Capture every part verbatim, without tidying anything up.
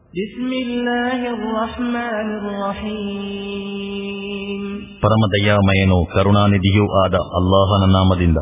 ಪರಮದಯಾಮಯನು ಕರುಣಾನಿಧಿಯೂ ಆದ ಅಲ್ಲಾಹನ ನಾಮದಿಂದ.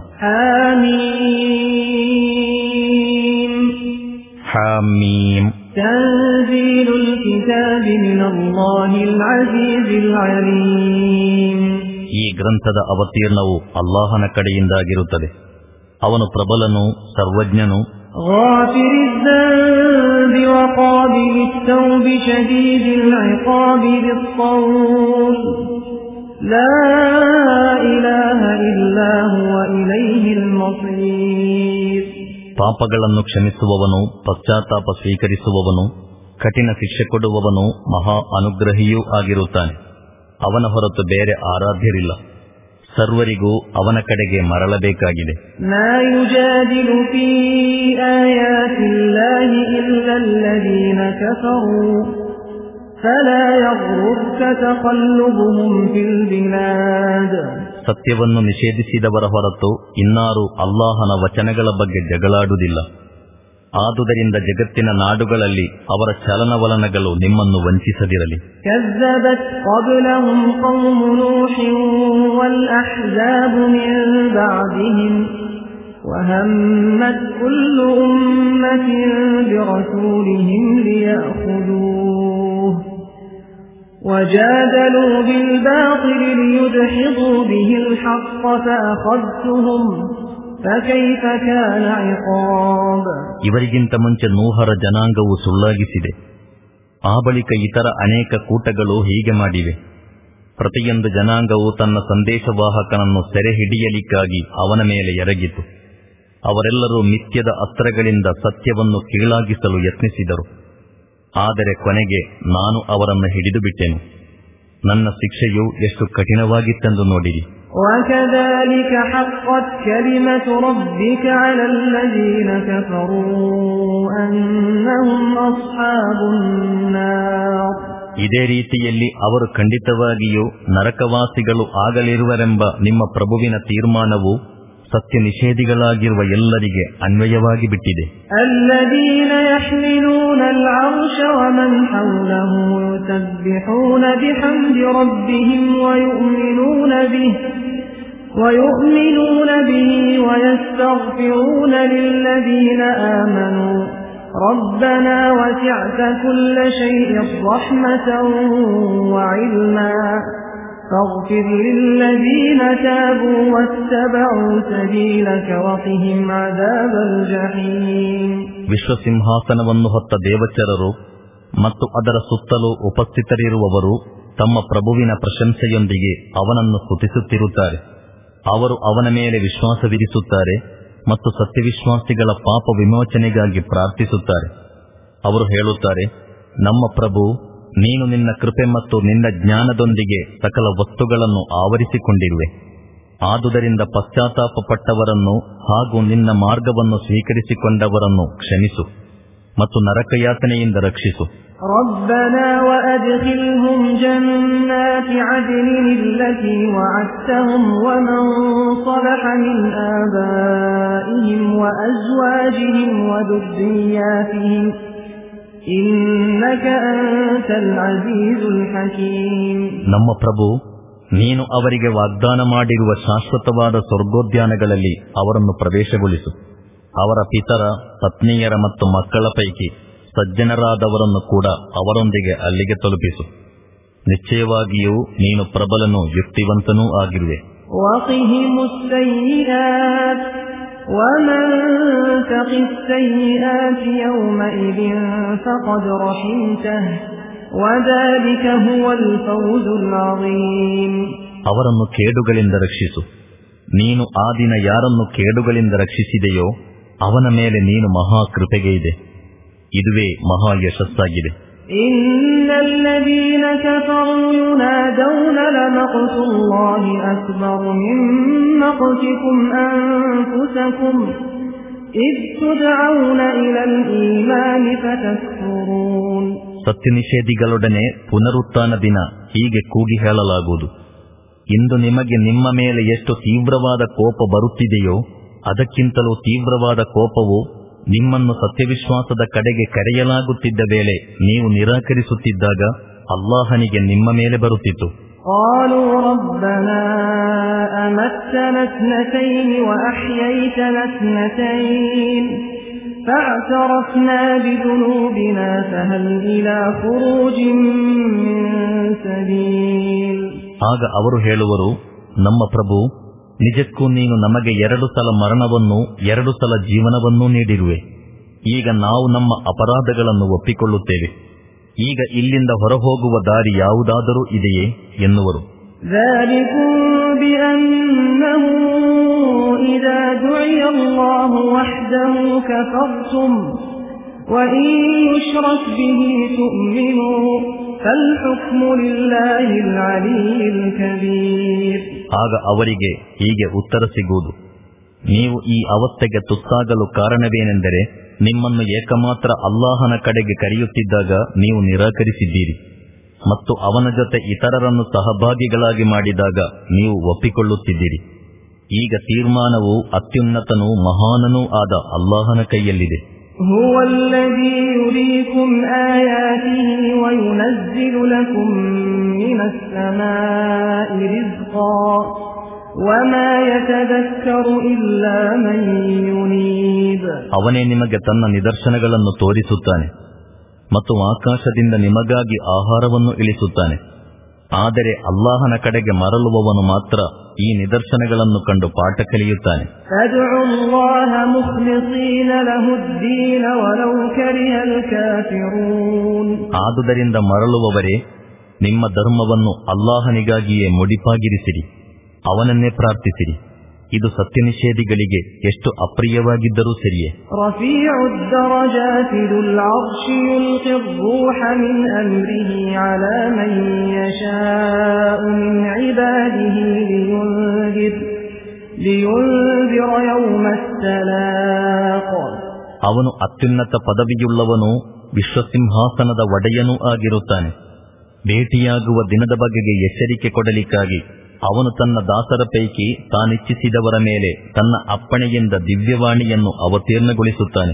ಹಾಮೀಮ್. ತನ್ಜೀಲುಲ್ ಕಿತಾಬಿ ಮಿನಲ್ಲಾಹಿಲ್ ಅಜೀಜಿಲ್ ಅಲೀಮ್. ಈ ಗ್ರಂಥದ ಅವತೀರ್ಣವು ಅಲ್ಲಾಹನ ಕಡೆಯಿಂದಾಗಿರುತ್ತದೆ. ಅವನು ಪ್ರಬಲನು, ಸರ್ವಜ್ಞನು. ಗಾಫಿರಿದ್ ذنب وقابل التوب شديد العقاب ذي الطول لا إله إلا هو إليه المصير. ಪಾಪಗಳನ್ನು ಕ್ಷಮಿಸುವವನು, ಪಶ್ಚಾತ್ತಾಪ ಸ್ವೀಕರಿಸುವವನು, ಕಠಿಣ ಶಿಕ್ಷೆ ಕೊಡುವವನು, ಮಹಾ ಅನುಗ್ರಹಿಯೂ ಆಗಿರುತ್ತಾನೆ. ಅವನ ಹೊರತು ಬೇರೆ ಆರಾಧ್ಯರಿಲ್ಲ. ಸರ್ವರಿಗೂ ಅವನ ಕಡೆಗೆ ಮರಳಬೇಕಾಗಿದೆ. ಮಾ ಯುಜಾದಿಲು ಫೀ ಆಯಾತಿಲ್ಲಾಹಿ ಇಲ್ಲಲ್ಲದೀನ ಕಫರೂ ಫಲಾ ಯಗ್ರುರ್ಕ ತಖಲ್ಲುಬುಹುಂ ಫಿಲ್ ಬಿಲಾದ್. ಸತ್ಯವನ್ನು ನಿಷೇಧಿಸಿದವರ ಹೊರತು ಇನ್ನಾರೂ ಅಲ್ಲಾಹನ ವಚನಗಳ ಬಗ್ಗೆ ಜಗಳಾಡುವುದಿಲ್ಲ. ಆದುದರಿಂದ ಜಗತ್ತಿನ ನಾಡುಗಳಲ್ಲಿ ಅವರ ಚಲನವಲನಗಳು ನಿಮ್ಮನ್ನು ವಂಚಿಸದಿರಲಿ. ಕಜ್ಜಬತ್ क़ಬ್ಲಹುಂ क़ೌಮು ನೂಹಿನ್ ವಲ್ ಅಹ್ಜಾಬು ಮಿನ್ ಬಅದಿಹಿಂ ವಹಮ್ಮತ್ ಕುಲ್ಲು ಉಮ್ಮತಿನ್ ಬಿರಸೂಲಿಹಿಂ ಲಿಯಅಖುದೂಹು ವಜಾದಲೂ ಬಿಲ್ ಬಾತಿಲಿ ಲಿಯುದ್ಹಿಧೂ ಬಿಹಿಲ್ ಹಖ್ಖ ಫಅಖذ್ತುಹುಂ ಇವರಿಗಿಂತ ಮುಂಚೆ ನೂಹರ ಜನಾಂಗವು ಸುಳ್ಳಾಗಿಸಿದೆ. ಆ ಬಳಿಕ ಇತರ ಅನೇಕ ಕೂಟಗಳು ಹೀಗೆ ಮಾಡಿವೆ. ಪ್ರತಿಯೊಂದು ಜನಾಂಗವು ತನ್ನ ಸಂದೇಶವಾಹಕನನ್ನು ಸೆರೆ ಹಿಡಿಯಲಿಕ್ಕಾಗಿ ಅವನ ಮೇಲೆ ಎರಗಿತು. ಅವರೆಲ್ಲರೂ ಮಿಥ್ಯದ ಅಸ್ತ್ರಗಳಿಂದ ಸತ್ಯವನ್ನು ಕೀಳಾಗಿಸಲು ಯತ್ನಿಸಿದರು. ಆದರೆ ಕೊನೆಗೆ ನಾನು ಅವರನ್ನು ಹಿಡಿದು ಬಿಟ್ಟೆನು. ನನ್ನ ಶಿಕ್ಷೆಯು ಎಷ್ಟು ಕಠಿಣವಾಗಿತ್ತೆಂದು ನೋಡಿರಿ. وَكَذَلِكَ حَقَّتْ كَلِمَةُ رَبِّكَ عَلَى الَّذِينَ كَفَرُوا أَنَّهُمْ أَصْحَابُ النَّارِ. ಇದೇ ರೀತಿಯಲ್ಲಿ ಅವರು ಖಂಡಿತವಾಗಿಯೂ ನರಕವಾಸಿಗಳು ಆಗಲಿರುವರೆಂಬ ನಿಮ್ಮ ಪ್ರಭುವಿನ ತೀರ್ಮಾನವು ಸತ್ಯ ನಿಷೇಧಿಗಳಾಗಿರುವ ಎಲ್ಲರಿಗೆ ಅನ್ವಯವಾಗಿ ಬಿಟ್ಟಿದೆ. الَّذِينَ يَحْمِلُونَ الْعَرْشَ وَمَنْ حَوْلَهُ يُسَبِّحُونَ بِحَمْدِ رَبِّهِمْ وَيُؤْمِنُونَ بِهِ وَيُؤْمِنُونَ بِهِ وَيَسْتَغْفِرُونَ لِلَّذِينَ آمَنُوا رَبَّنَا وَسِعْتَ كُلَّ شَيْءٍ رَحْمَةً وَعِلْمًا فاغفر للذين تابوا واتبعوا سبيلك وقهم عذاب الجحيم. ವಿಶ್ವಸಿಂಹಾಸನವನ್ನು ಹೊತ್ತ ದೇವಚರರು ಮತ್ತು ಅದರ ಸುತ್ತಲೂ ಉಪಸ್ಥಿತರಿರುವವರು ತಮ್ಮ ಪ್ರಭುವಿನ ಪ್ರಶಂಸೆಯೊಂದಿಗೆ ಅವನನ್ನು ಸ್ತುತಿಸುತ್ತಿರುತ್ತಾರೆ. ಅವರು ಅವನ ಮೇಲೆ ವಿಶ್ವಾಸವಿರಿಸುತ್ತಾರೆ ಮತ್ತು ಸತ್ಯವಿಶ್ವಾಸಿಗಳ ಪಾಪ ವಿಮೋಚನೆಗಾಗಿ ಪ್ರಾರ್ಥಿಸುತ್ತಾರೆ. ಅವರು ಹೇಳುತ್ತಾರೆ, ನಮ್ಮ ಪ್ರಭು, ನೀನು ನಿನ್ನ ಕೃಪೆ ಮತ್ತು ನಿನ್ನ ಜ್ಞಾನದೊಂದಿಗೆ ಸಕಲ ವಸ್ತುಗಳನ್ನು ಆವರಿಸಿಕೊಂಡಿರುವೆ. ಆದುದರಿಂದ ಪಶ್ಚಾತ್ತಾಪಪಟ್ಟವರನ್ನು ಹಾಗೂ ನಿನ್ನ ಮಾರ್ಗವನ್ನು ಸ್ವೀಕರಿಸಿಕೊಂಡವರನ್ನು ಕ್ಷಮಿಸು ಮತ್ತು ನರಕಯಾತನೆಯಿಂದ ರಕ್ಷಿಸು. ربنا وأدخلهم جنات عدن التي وعدتهم ومن صلح من آبائهم وأزواجهم وذرياتهم إنك أنت العزيز الحكيم. ನಮ್ಮ ಪ್ರಭು, ನೀನು ಅವರಿಗೆ ವಾಗ್ದಾನ ಮಾಡಿರುವ ಶಾಶ್ವತವಾದ ಸ್ವರ್ಗೋದ್ಯಾನಗಳಲ್ಲಿ ಅವರನ್ನು ಪ್ರವೇಶಗೊಳಿಸು. ಅವರ ಪಿತರ, ಪತ್ನಿಯರ ಮತ್ತು ಮಕ್ಕಳ ಪೈಕಿ ಸಜ್ಜನರಾದವರನ್ನು ಕೂಡ ಅವರೊಂದಿಗೆ ಅಲ್ಲಿಗೆ ತಲುಪಿಸು. ನಿಶ್ಚಯವಾಗಿಯೂ ನೀನು ಪ್ರಬಲನೂ ಯುಕ್ತಿವಂತನೂ ಆಗಿರುವೆ. وقهم السيئات ومن تق السيئات يومئذ فقد رحمته وذلك هو الفوز العظيم. ಅವರನ್ನು ಕೇಡುಗಳಿಂದ ರಕ್ಷಿಸು. ನೀನು ಆ ದಿನ ಯಾರನ್ನು ಕೇಡುಗಳಿಂದ ರಕ್ಷಿಸಿದೆಯೋ ಅವನ ಮೇಲೆ ನೀನು ಮಹಾ ಕೃಪೆಗೆ ಇದೆ. ಇದುವೇ ಮಹಾ ಯಶಸ್ಸಾಗಿದೆ. إن الذين كفروا ينادون لمقت الله أكبر من مقتكم أنفسكم إذ تدعون إلى الإيمان فتكفرون. ಸತ್ಯ ನಿಷೇಧಿಗಳೊಡನೆ ಪುನರುತ್ಥಾನ ದಿನ ಹೀಗೆ ಕೂಗಿ ಹೇಳಲಾಗುವುದು, ಇಂದು ನಿಮಗೆ ನಿಮ್ಮ ಮೇಲೆ ಎಷ್ಟು ತೀವ್ರವಾದ ಕೋಪ ಬರುತ್ತಿದೆಯೋ ಅದಕ್ಕಿಂತಲೂ ತೀವ್ರವಾದ ಕೋಪವು ನಿಮ್ಮನ್ನು ಸತ್ಯವಿಶ್ವಾಸದ ಕಡೆಗೆ ಕರೆಯಲಾಗುತ್ತಿದ್ದ ವೇಳೆ ನೀವು ನಿರಾಕರಿಸುತ್ತಿದ್ದಾಗ ಅಲ್ಲಾಹನಿಗೆ ನಿಮ್ಮ ಮೇಲೆ ಬರುತ್ತಿತ್ತು. قالوا ربنا أمتنا اثنتين وأحييتنا اثنتين فاعترفنا بذنوبنا فهل إلى خروج من سبيل. ಆಗ ಅವರು ಹೇಳುವರು, ನಮ್ಮ ಪ್ರಭು, ನಿಜಕ್ಕೂ ನೀನು ನಮಗೆ ಎರಡು ಸಲ ಮರಣವನ್ನು ಎರಡು ಸಲ ಜೀವನವನ್ನೂ ನೀಡಿರುವೆ. ಈಗ ನಾವು ನಮ್ಮ ಅಪರಾಧಗಳನ್ನು ಒಪ್ಪಿಕೊಳ್ಳುತ್ತೇವೆ. ಈಗ ಇಲ್ಲಿಂದ ಹೊರಹೋಗುವ ದಾರಿ ಯಾವುದಾದರೂ ಇದೆಯೇ ಎನ್ನುವರು. ذلكم بأنه إذا دعي الله وحده كفرتم وإن يشرك به تؤمنوا فالحكم لله العلي الكبير. ಆಗ ಅವರಿಗೆ ಹೀಗೆ ಉತ್ತರ ಸಿಗುವುದು, ನೀವು ಈ ಅವಸ್ಥೆಗೆ ತುತ್ತಾಗಲು ಕಾರಣವೇನೆಂದರೆ ನಿಮ್ಮನ್ನು ಏಕಮಾತ್ರ ಅಲ್ಲಾಹನ ಕಡೆಗೆ ಕರೆಯುತ್ತಿದ್ದಾಗ ನೀವು ನಿರಾಕರಿಸಿದ್ದೀರಿ ಮತ್ತು ಅವನ ಜೊತೆ ಇತರರನ್ನು ಸಹಭಾಗಿಗಳಾಗಿ ಮಾಡಿದಾಗ ನೀವು ಒಪ್ಪಿಕೊಳ್ಳುತ್ತಿದ್ದೀರಿ. ಈಗ ತೀರ್ಮಾನವು ಅತ್ಯುನ್ನತನೂ ಮಹಾನನೂ ಆದ ಅಲ್ಲಾಹನ ಕೈಯಲ್ಲಿದೆ. هو الذي يريكم آياته وينزل لكم من السماء رزقا وما يتذكر إلا من ينيب. ಅವನೇ ನಿಮಗೆ ತನ್ನ ನಿದರ್ಶನಗಳನ್ನು ತೋರಿಸುತ್ತಾನೆ ಮತ್ತು ಆಕಾಶದಿಂದ ನಿಮಗಾಗಿ ಆಹಾರವನ್ನು ಇಳಿಸುತ್ತಾನೆ. ಆದರೆ ಅಲ್ಲಾಹನ ಕಡೆಗೆ ಮರಳುವವನು ಮಾತ್ರ ಈ ನಿದರ್ಶನಗಳನ್ನು ಕಂಡು ಪಾಠ ಕಲಿಯುತ್ತಾನೆ. ಆದುದರಿಂದ ಮರಳುವವರೇ, ನಿಮ್ಮ ಧರ್ಮವನ್ನು ಅಲ್ಲಾಹನಿಗಾಗಿಯೇ ಮುಡಿಪಾಗಿರಿಸಿರಿ, ಅವನನ್ನೇ ಪ್ರಾರ್ಥಿಸಿರಿ. ಇದು ಸತ್ಯ ನಿಷೇಧಿಗಳಿಗೆ ಎಷ್ಟು ಅಪ್ರಿಯವಾಗಿದ್ದರೂ ಸರಿಯೇ. ಅವನು ಅತ್ಯುನ್ನತ ಪದವಿಯುಳ್ಳವನು, ವಿಶ್ವಸಿಂಹಾಸನದ ಒಡೆಯನೂ ಆಗಿರುತ್ತಾನೆ. ಭೇಟಿಯಾಗುವ ದಿನದ ಬಗೆಗೆ ಎಚ್ಚರಿಕೆ ಕೊಡಲಿಕ್ಕಾಗಿ ಅವನು ತನ್ನ ದಾಸರ ಪೈಕಿ ತಾನಿಚ್ಛಿಸಿದವರ ಮೇಲೆ ತನ್ನ ಅಪ್ಪಣೆಯಿಂದ ದಿವ್ಯವಾಣಿಯನ್ನು ಅವತೀರ್ಣಗೊಳಿಸುತ್ತಾನೆ.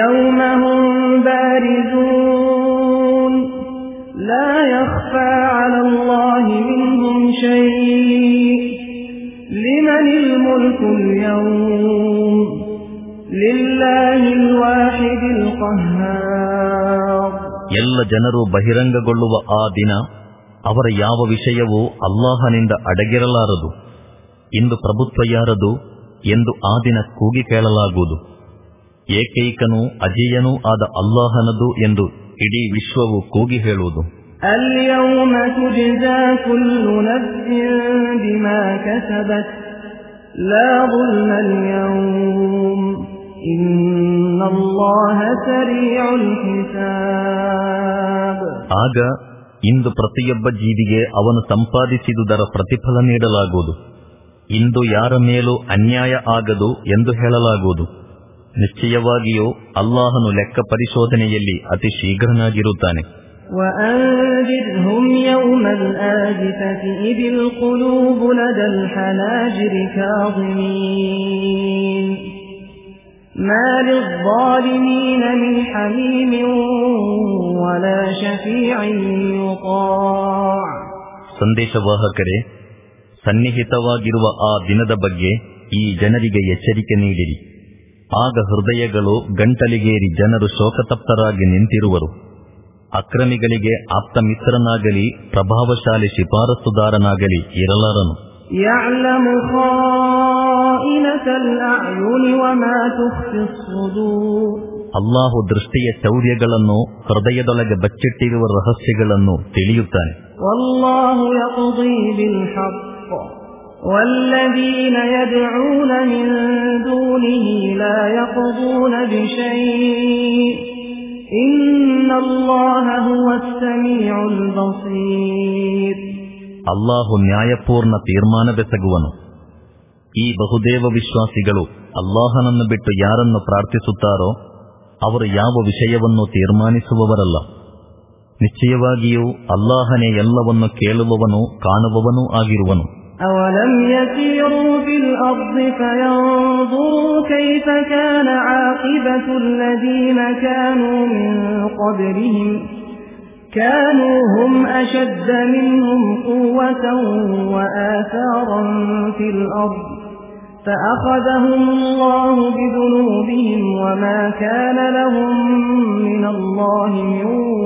ಎಲ್ಲ ಜನರು ಬಹಿರಂಗಗೊಳ್ಳುವ ಆ ದಿನ ಅವರ ಯಾವ ವಿಷಯವೂ ಅಲ್ಲಾಹನಿಂದ ಅಡಗಿರಲಾರದು. ಇಂದು ಪ್ರಭುತ್ವ ಯಾರದು ಎಂದು ಆ ದಿನ ಕೂಗಿ ಕೇಳಲಾಗುವುದು. ಏಕೈಕನೂ ಅಜೇಯನೂ ಆದ ಅಲ್ಲಾಹನದು ಎಂದು ಇಡೀ ವಿಶ್ವವು ಕೂಗಿ ಹೇಳುವುದು. ಅಲ್ಯೌಮ ತುಜ್ಜಾ ಕುಲ್ಲು ನಫ್ಸಿನ್ ಬಿಮಾ ಕಸಬತ್ ಲಾ ظುಲ್ಮ ಅಲ್ಯೌಮ ಇನ್ನಲ್ಲಾಹ ಸರೀഉಲ್ ಹಿಸಾಬ್. ಆಗ ಇಂದು ಪ್ರತಿಯೊಬ್ಬ ಜೀವಿಗೆ ಅವನು ಸಂಪಾದಿಸಿದುದರ ಪ್ರತಿಫಲ ನೀಡಲಾಗುವುದು. ಇಂದು ಯಾರ ಮೇಲೂ ಅನ್ಯಾಯ ಆಗದು ಎಂದು ಹೇಳಲಾಗುವುದು. ನಿಶ್ಚಯವಾಗಿಯೂ ಅಲ್ಲಾಹನು ಲೆಕ್ಕ ಪರಿಶೋಧನೆಯಲ್ಲಿ ಅತಿ ಶೀಘ್ರನಾಗಿರುತ್ತಾನೆ. وأنذرهم يوم الآزفة إذ القلوب لدى الحناجر كاظمين ما للظالمين من حميم ولا شفيع يطاع. ಸಂದೇಶವಾಹಕರೇ, ಸನ್ನಿಹಿತವಾಗಿರುವ ಆ ದಿನದ ಬಗ್ಗೆ ಈ ಜನರಿಗೆ ಎಚ್ಚರಿಕೆ ನೀಡಿರಿ. ಆಗ ಹೃದಯಗಳು ಗಂಟಲಿಗೇರಿ ಜನರು ಶೋಕತಪ್ತರಾಗಿ ನಿಂತಿರುವರು. ಅಕ್ರಮಿಗಳಿಗೆ ಆಪ್ತ ಮಿತ್ರನಾಗಲಿ ಪ್ರಭಾವಶಾಲಿ ಶಿಫಾರಸುದಾರನಾಗಲಿ ಇರಲಾರನು. ಯಅಲಮು ಖಾಯಿನತಲ್ ಅಅಯುನಿ ವಮಾ ತುಖ್ಫಿ ಸ್ಸುದೂರ್. ಅಲ್ಲಾಹು ದೃಷ್ಟಿಯ ಚೌರ್ಯಗಳನ್ನು, ಹೃದಯದೊಳಗೆ ಬಚ್ಚಿಟ್ಟಿರುವ ರಹಸ್ಯಗಳನ್ನು ತಿಳಿಯುತ್ತಾನೆ. ವಲ್ಲಾಹು ಯಖ್ದಿ ಬಿಲ್ ಹಕ್ ವಲ್ಲದೀನ ಯದ್ಊನ ಮಿನ್ ದೂನಿಹಿ ಲಾ ಯಖ್ದೂನ ಬಿಶೈಇ ಇನ್ನಲ್ಲಾಹ ಹುವಸ್ ಸಮೀಉಲ್ ಬಸೀರ್. ಅಲ್ಲಾಹು ನ್ಯಾಯಪೂರ್ಣ ತೀರ್ಮಾನವೆಸಗುವನು. ಈ ಬಹುದೇವ ವಿಶ್ವಾಸಿಗಳು ಅಲ್ಲಾಹನನ್ನು ಬಿಟ್ಟು ಯಾರನ್ನು ಪ್ರಾರ್ಥಿಸುತ್ತಾರೋ ಅವರು ಯಾವ ವಿಷಯವನ್ನು ತೀರ್ಮಾನಿಸುವವರಲ್ಲ. ನಿಶ್ಚಯವಾಗಿಯೂ ಅಲ್ಲಾಹನೇ ಎಲ್ಲವನ್ನು ಕೇಳುವವನು, ಕಾಣುವವನೂ ಆಗಿರುವನು. أولم يسيروا في الأرض فينظروا كيف كان عاقبة الذين كانوا من قبلهم كانوا هم أشد منهم قوة وآثارا في الأرض فأخذهم الله بذنوبهم وما كان لهم من الله من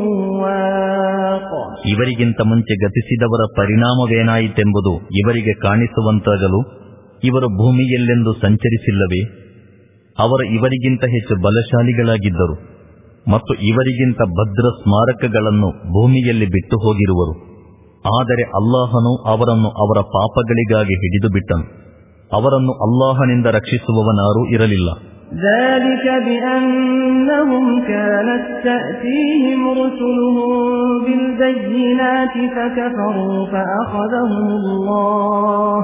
واق. ಇವರಿಗಿಂತ ಮುಂಚೆ ಗತಿಸಿದವರ ಪರಿಣಾಮವೇನಾಯಿತೆಂಬುದು ಇವರಿಗೆ ಕಾಣಿಸುವಂತಾಗಲು ಇವರು ಭೂಮಿಯಲ್ಲೆಂದು ಸಂಚರಿಸಿಲ್ಲವೇ? ಅವರು ಇವರಿಗಿಂತ ಹೆಚ್ಚು ಬಲಶಾಲಿಗಳಾಗಿದ್ದರು ಮತ್ತು ಇವರಿಗಿಂತ ಭದ್ರ ಸ್ಮಾರಕಗಳನ್ನು ಭೂಮಿಯಲ್ಲಿ ಬಿಟ್ಟು ಹೋಗಿರುವರು. ಆದರೆ ಅಲ್ಲಾಹನು ಅವರನ್ನು ಅವರ ಪಾಪಗಳಿಗಾಗಿ ಹಿಡಿದು ಬಿಟ್ಟನು. ಅವರನ್ನು ಅಲ್ಲಾಹನಿಂದ ರಕ್ಷಿಸುವವನಾರೂ ಇರಲಿಲ್ಲ. ذلك بأنهم كانت تأتيهم رسلهم بالبينات فكفروا فأخذهم الله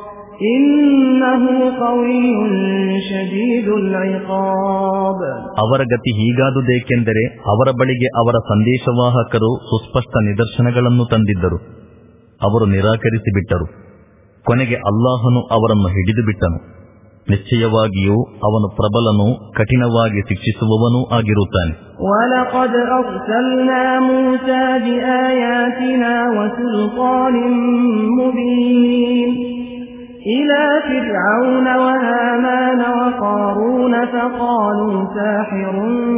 إنه قوي شديد العقاب. ಅವರ ಗತಿ ಹೀಗಾದುದೇಕೆಂದರೆ ಅವರ ಬಳಿಗೆ ಅವರ ಸಂದೇಶವಾಹಕರು ಸುಸ್ಪಷ್ಟ ನಿದರ್ಶನಗಳನ್ನು ತಂದಿದ್ದರು. ಅವರು ನಿರಾಕರಿಸಿಬಿಟ್ಟರು. ಕೊನೆಗೆ ಅಲ್ಲಾಹನು ಅವರನ್ನು ಹಿಡಿದು ಬಿಟ್ಟನು. ನಿಶ್ಚಯವಾಗಿಯೂ ಅವನು ಪ್ರಬಲನೂ ಕಠಿಣವಾಗಿ ಶಿಕ್ಷಿಸುವವನೂ ಆಗಿರುತ್ತಾನೆ. وَلَقَدْ أَرْسَلْنَا مُوسَى بِآيَاتِنَا وَسُلْطَانٍ مُبِينٍ إِلَى فِرْعَوْنَ وَهَامَانَ وَقَارُونَ فَقَالُوا سَاحِرٌ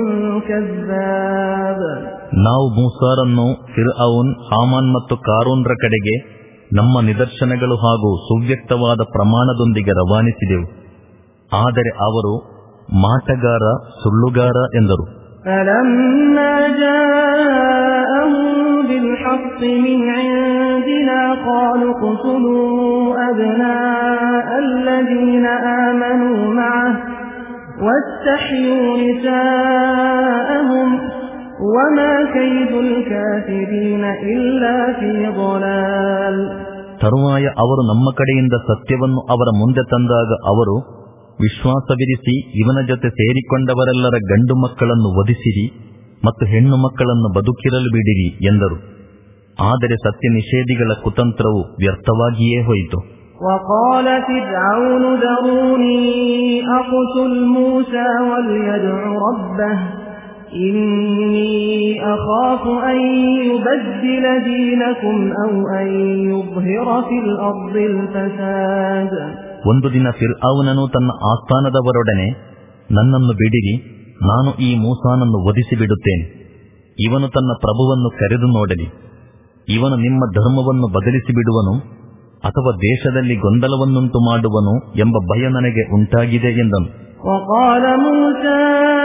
كَذَّابٌ. ನಾವು ಮೂಸಾರನ್ನು ಫಿರ್ಔನ್, ಹಾಮಾನ್ ಮತ್ತು ಕಾರೂನ್ರ ಕಡೆಗೆ ನಮ್ಮ ನಿದರ್ಶನಗಳು ಹಾಗೂ ಸುವ್ಯಕ್ತವಾದ ಪ್ರಮಾಣದೊಂದಿಗೆ ರವಾನಿಸಿದೆವು. ಆದರೆ ಅವರು ಮಾಟಗಾರ, ಸುಳ್ಳುಗಾರ ಎಂದರು. فَلَمَّا جَاءَهُم بِالْحَقِّ مِنْ عِندِنَا قَالُوا اقْتُلُوا أَبْنَاءَ الَّذِينَ آمَنُوا مَعَهُ وَاسْتَحْيُوا نِسَاءَهُمْ وَمَا كَيْدُ الْكَافِرِينَ إِلَّا فِي ضَلَالٍ. ತರುವಾಯ ಅವರು ನಮ್ಮ ಕಡೆಯಿಂದ ಸತ್ಯವನ್ನು ಅವರ ಮುಂದೆ ತಂದಾಗ ಅವರು, ವಿಶ್ವಾಸವಿರಿಸಿ ಇವನ ಜೊತೆ ಸೇರಿಕೊಂಡವರೆಲ್ಲರ ಗಂಡು ಮಕ್ಕಳನ್ನು ವಧಿಸಿರಿ ಮತ್ತು ಹೆಣ್ಣು ಮಕ್ಕಳನ್ನು ಬದುಕಿರಲು ಬಿಡಿರಿ ಎಂದರು. ಆದರೆ ಸತ್ಯ ನಿಷೇಧಿಗಳ ಕುತಂತ್ರವು ವ್ಯರ್ಥವಾಗಿಯೇ ಹೋಯಿತು. وقال فرعون ذروني أقتل موسى وليدع ربه إني أخاف أن يبدل دينكم أو أن يظهر في الأرض الفساد. ಒಂದು ದಿನ ಫಿರ್ಔನನು ತನ್ನ ಆಸ್ಥಾನದವರೊಡನೆ, ನನ್ನನ್ನು ಬಿಡಿರಿ, ನಾನು ಈ ಮೂಸಾನನ್ನು ವಧಿಸಿ ಬಿಡುತ್ತೇನೆ. ಇವನು ತನ್ನ ಪ್ರಭುವನ್ನು ಕರೆದು ನೋಡಲಿ. ಇವನು ನಿಮ್ಮ ಧರ್ಮವನ್ನು ಬದಲಿಸಿ ಬಿಡುವನು ಅಥವಾ ದೇಶದಲ್ಲಿ ಗೊಂದಲವನ್ನುಂಟು ಮಾಡುವನು ಎಂಬ ಭಯ ನನಗೆ ಉಂಟಾಗಿದೆ ಎಂದನು. وقال موسى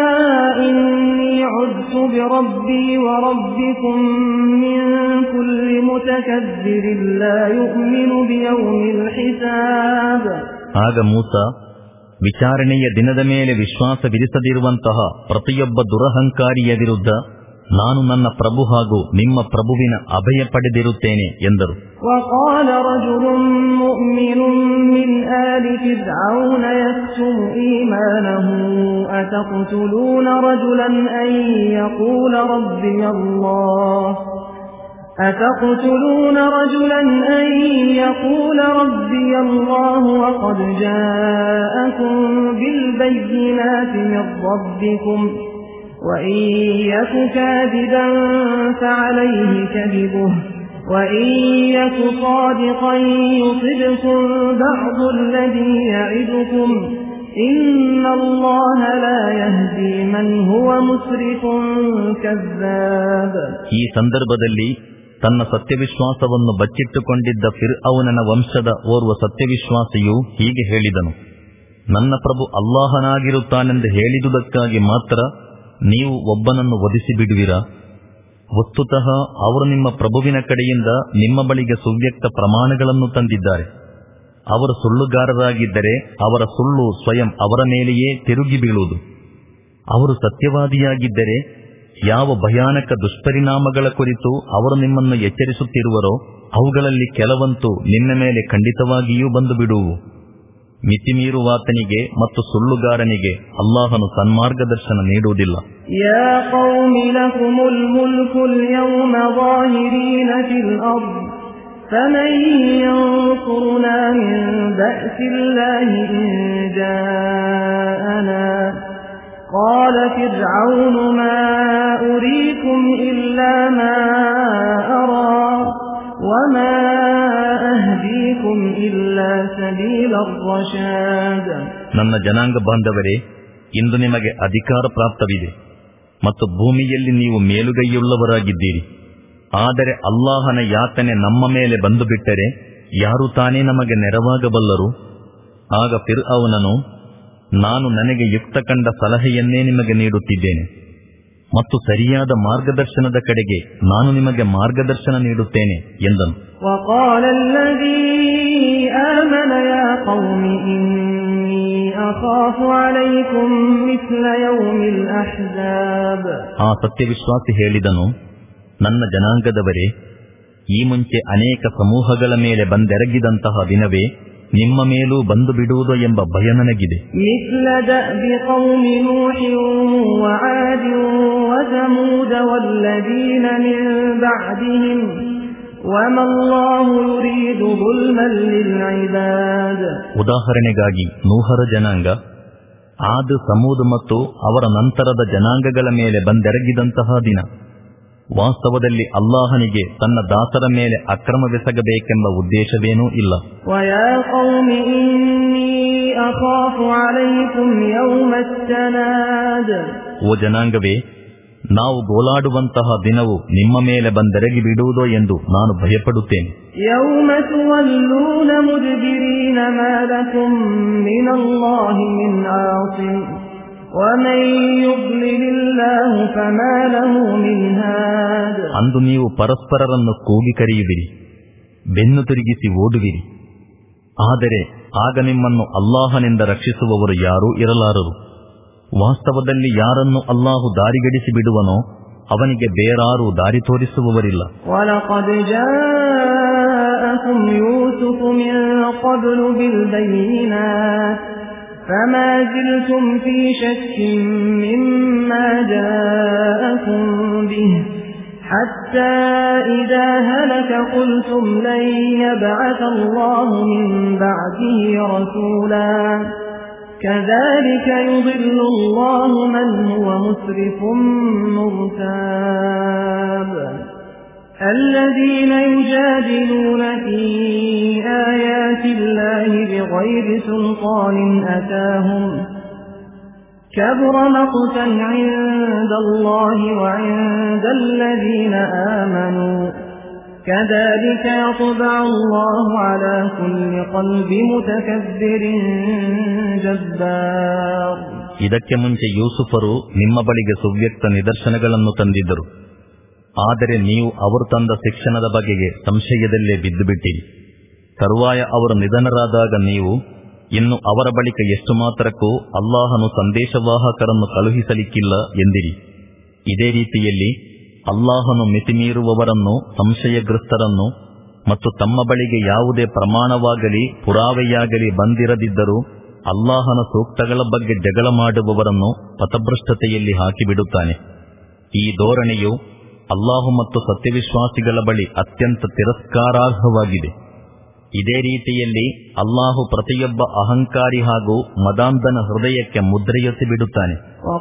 إني عذت بربي وربكم من كل متكبر لا يؤمن بيوم الحساب. ಆಗ ಮೂಸ, ವಿಚಾರಣೆಯ ದಿನದ ಮೇಲೆ ವಿಶ್ವಾಸವಿರಿಸದಿರುವಂತಹ ಪ್ರತಿಯೊಬ್ಬ ದುರಹಂಕಾರಿಯ ವಿರುದ್ಧ ನಾನು ನನ್ನ ಪ್ರಭು ಹಾಗೂ ನಿಮ್ಮ ಪ್ರಭುವಿನ ಅಭಯ ಪಡೆದಿರುತ್ತೇನೆ ಎಂದರು. وقال رجل مؤمن من آل فرعون يكتم إيمانه أتقتلون رجلا أن يقول ربي الله أتقتلون رجلا أن يقول ربي الله وقد جاءكم بالبينات من ربكم وإن يك كاذبا فعليه كذبه وإن يك صادقا يصبكم بعض الذي يعدكم إن الله لا يهدي من هو مسرف كذاب. ಈ ಸಂದರ್ಭದಲ್ಲಿ ತನ್ನ ಸತ್ಯವಿಶ್ವಾಸವನ್ನು ಬಚ್ಚಿಟ್ಟುಕೊಂಡಿದ್ದ ಫಿರ್ಔನನ ವಂಶದ ಓರ್ವ ಸತ್ಯವಿಶ್ವಾಸಿಯು ಹೀಗೆ ಹೇಳಿದನು, ನನ್ನ ಪ್ರಭು ಅಲ್ಲಾಹನಾಗಿರುತ್ತಾನೆಂದು ಹೇಳಿದುದಕ್ಕಾಗಿ ಮಾತ್ರ ನೀವು ಒಬ್ಬನನ್ನು ವಧಿಸಿ ಬಿಡುವಿರಾ? ವಸ್ತುತಃ ಅವರು ನಿಮ್ಮ ಪ್ರಭುವಿನ ಕಡೆಯಿಂದ ನಿಮ್ಮ ಬಳಿಗೆ ಸುವ್ಯಕ್ತ ಪ್ರಮಾಣಗಳನ್ನು ತಂದಿದ್ದಾರೆ. ಅವರು ಸುಳ್ಳುಗಾರರಾಗಿದ್ದರೆ ಅವರ ಸುಳ್ಳು ಸ್ವಯಂ ಅವರ ಮೇಲೆಯೇ ತಿರುಗಿ ಬೀಳುವುದು. ಅವರು ಸತ್ಯವಾದಿಯಾಗಿದ್ದರೆ ಯಾವ ಭಯಾನಕ ದುಷ್ಪರಿಣಾಮಗಳ ಕುರಿತು ಅವರು ನಿಮ್ಮನ್ನು ಎಚ್ಚರಿಸುತ್ತಿರುವರೋ ಅವುಗಳಲ್ಲಿ ಕೆಲವಂತೂ ನಿನ್ನ ಮೇಲೆ ಖಂಡಿತವಾಗಿಯೂ ಬಂದು ಬಿಡುವು. ಮಿತಿಮೀರುವಾತನಿಗೆ ಮತ್ತು ಸುಳ್ಳುಗಾರನಿಗೆ ಅಲ್ಲಾಹನು ಸನ್ಮಾರ್ಗದರ್ಶನ ನೀಡುವುದಿಲ್ಲ. ಯಾ ಕೌಮಿ ಲಕುಮುಲ್ ಮುಲ್ಕುಲ್ ಯೌಮ ಝಾಹಿರೀನ ಫಿಲ್ ಅರ್ದ್ فمن ينصرنا من بأس الله إن جاءنا قال فرعون ما أريكم إلا ما أرى وما أهديكم إلا سبيل الرشاد. ನನ್ನ ಜನಾಂಗ ಬಾಂಧವರೇ, ಇಂದು ನಿಮಗೆ ಅಧಿಕಾರ ಪ್ರಾಪ್ತವಿದೆ ಮತ್ತು ಭೂಮಿಯಲ್ಲಿ ನೀವು ಮೇಲುಗೈಯುಳ್ಳವರಾಗಿದ್ದೀರಿ. ಆದರೆ ಅಲ್ಲಾಹನ ಯಾತನೆ ನಮ್ಮ ಮೇಲೆ ಬಂದು ಬಿಟ್ಟರೆ ಯಾರು ತಾನೇ ನಮಗೆ ನೆರವಾಗಬಲ್ಲರು? ಆಗ ಫಿರ್ಔನನು, ನಾನು ನನಗೆ ಯುಕ್ತ ಕಂಡ ಸಲಹೆಯನ್ನೇ ನಿಮಗೆ ನೀಡುತ್ತಿದ್ದೇನೆ ಮತ್ತು ಸರಿಯಾದ ಮಾರ್ಗದರ್ಶನದ ಕಡೆಗೆ ನಾನು ನಿಮಗೆ ಮಾರ್ಗದರ್ಶನ ನೀಡುತ್ತೇನೆ ಎಂದನು. ಆ ಸತ್ಯವಿಶ್ವಾಸಿ ಹೇಳಿದನು, ನನ್ನ ಜನಾಂಗದವರೇ, ಈ ಮುಂಚೆ ಅನೇಕ ಸಮೂಹಗಳ ಮೇಲೆ ಬಂದೆರಗಿದಂತಹ ದಿನವೇ ನಿಮ್ಮ ಮೇಲೂ ಬಂದು ಬಿಡುವುದು ಎಂಬ ಭಯ ನನಗಿದೆ. ಉದಾಹರಣೆಗಾಗಿ ನೂಹರ ಜನಾಂಗ, ಆದ್, ಸಮೂದ್ ಮತ್ತು ಅವರ ನಂತರದ ಜನಾಂಗಗಳ ಮೇಲೆ ಬಂದೆರಗಿದಂತಹ ದಿನ. ವಾಸ್ತವದಲ್ಲಿ ಅಲ್ಲಾಹನಿಗೆ ತನ್ನ ದಾಸರ ಮೇಲೆ ಅಕ್ರಮವೆಸಗಬೇಕೆಂಬ ಉದ್ದೇಶವೇನೂ ಇಲ್ಲ. ಓ ಜನಾಂಗವೇ, ನಾವು ಗೋಲಾಡುವಂತಹ ದಿನವು ನಿಮ್ಮ ಮೇಲೆ ಬಂದೆರಗಿ ಬಿಡುವುದೋ ಎಂದು ನಾನು ಭಯಪಡುತ್ತೇನೆ. ಅಂದು ನೀವು ಪರಸ್ಪರರನ್ನು ಕೂಗಿ ಕರೆಯುವಿರಿ, ಬೆನ್ನು ತಿರುಗಿಸಿ ಓಡುವಿರಿ. ಆದರೆ ಆಗ ನಿಮ್ಮನ್ನು ಅಲ್ಲಾಹನಿಂದ ರಕ್ಷಿಸುವವರು ಯಾರೂ ಇರಲಾರರು. ವಾಸ್ತವದಲ್ಲಿ ಯಾರನ್ನು ಅಲ್ಲಾಹು ದಾರಿಗಡಿಸಿ ಬಿಡುವನೋ ಅವನಿಗೆ ಬೇರಾರೂ ದಾರಿ ತೋರಿಸುವವರಿಲ್ಲ. فما زلتم في شك مما جاءكم به حتى إذا هلك قلتم لن يبعث الله من بعده رسولا كذلك يضل الله من هو مسرف مرتاب. الذين يجادلون في آيات الله بغير سلطان أتاهم كبر مقتا عند الله وعند الذين آمنوا كذلك يطبع الله على كل قلب متكبر جبار. ಇದಕ್ಕೆ ಮುಂಚೆ ಯೂಸುಫರು ನಿಮ್ಮ ಬಳಿಗೆ ಸುವ್ಯಕ್ತ ನಿದರ್ಶನಗಳನ್ನು ತಂದಿದ್ದರು. ಆದರೆ ನೀವು ಅವರು ತಂದ ಶಿಕ್ಷಣದ ಬಗೆಗೆ ಸಂಶಯದಲ್ಲೇ ಬಿದ್ದುಬಿಟ್ಟಿರಿ. ತರುವಾಯ ಅವರು ನಿಧನರಾದಾಗ ನೀವು ಇನ್ನು ಅವರ ಬಳಿಕ ಎಷ್ಟು ಮಾತ್ರಕ್ಕೂ ಅಲ್ಲಾಹನು ಸಂದೇಶವಾಹಕರನ್ನು ಕಳುಹಿಸಲಿಕ್ಕಿಲ್ಲ ಎಂದಿರಿ. ಇದೇ ರೀತಿಯಲ್ಲಿ ಅಲ್ಲಾಹನು ಮಿತಿಮೀರುವವರನ್ನು, ಸಂಶಯಗ್ರಸ್ತರನ್ನು ಮತ್ತು ತಮ್ಮ ಬಳಿಗೆ ಯಾವುದೇ ಪ್ರಮಾಣವಾಗಲಿ ಪುರಾವೆಯಾಗಲಿ ಬಂದಿರದಿದ್ದರೂ ಅಲ್ಲಾಹನ ಸೂಕ್ತಗಳ ಬಗ್ಗೆ ಜಗಳ ಮಾಡುವವರನ್ನು ಪಥಭ್ರಷ್ಟತೆಯಲ್ಲಿ ಹಾಕಿಬಿಡುತ್ತಾನೆ. ಈ ಧೋರಣೆಯು ಅಲ್ಲಾಹು ಮತ್ತು ಸತ್ಯವಿಶ್ವಾಸಿಗಳ ಬಳಿ ಅತ್ಯಂತ ತಿರಸ್ಕಾರಾರ್ಹವಾಗಿದೆ. ಇದೇ ರೀತಿಯಲ್ಲಿ ಅಲ್ಲಾಹು ಪ್ರತಿಯೊಬ್ಬ ಅಹಂಕಾರಿ ಹಾಗೂ ಮದಾಂಧನ ಹೃದಯಕ್ಕೆ ಮುದ್ರೆಯೊತ್ತಿ ಬಿಡುತ್ತಾನೆ.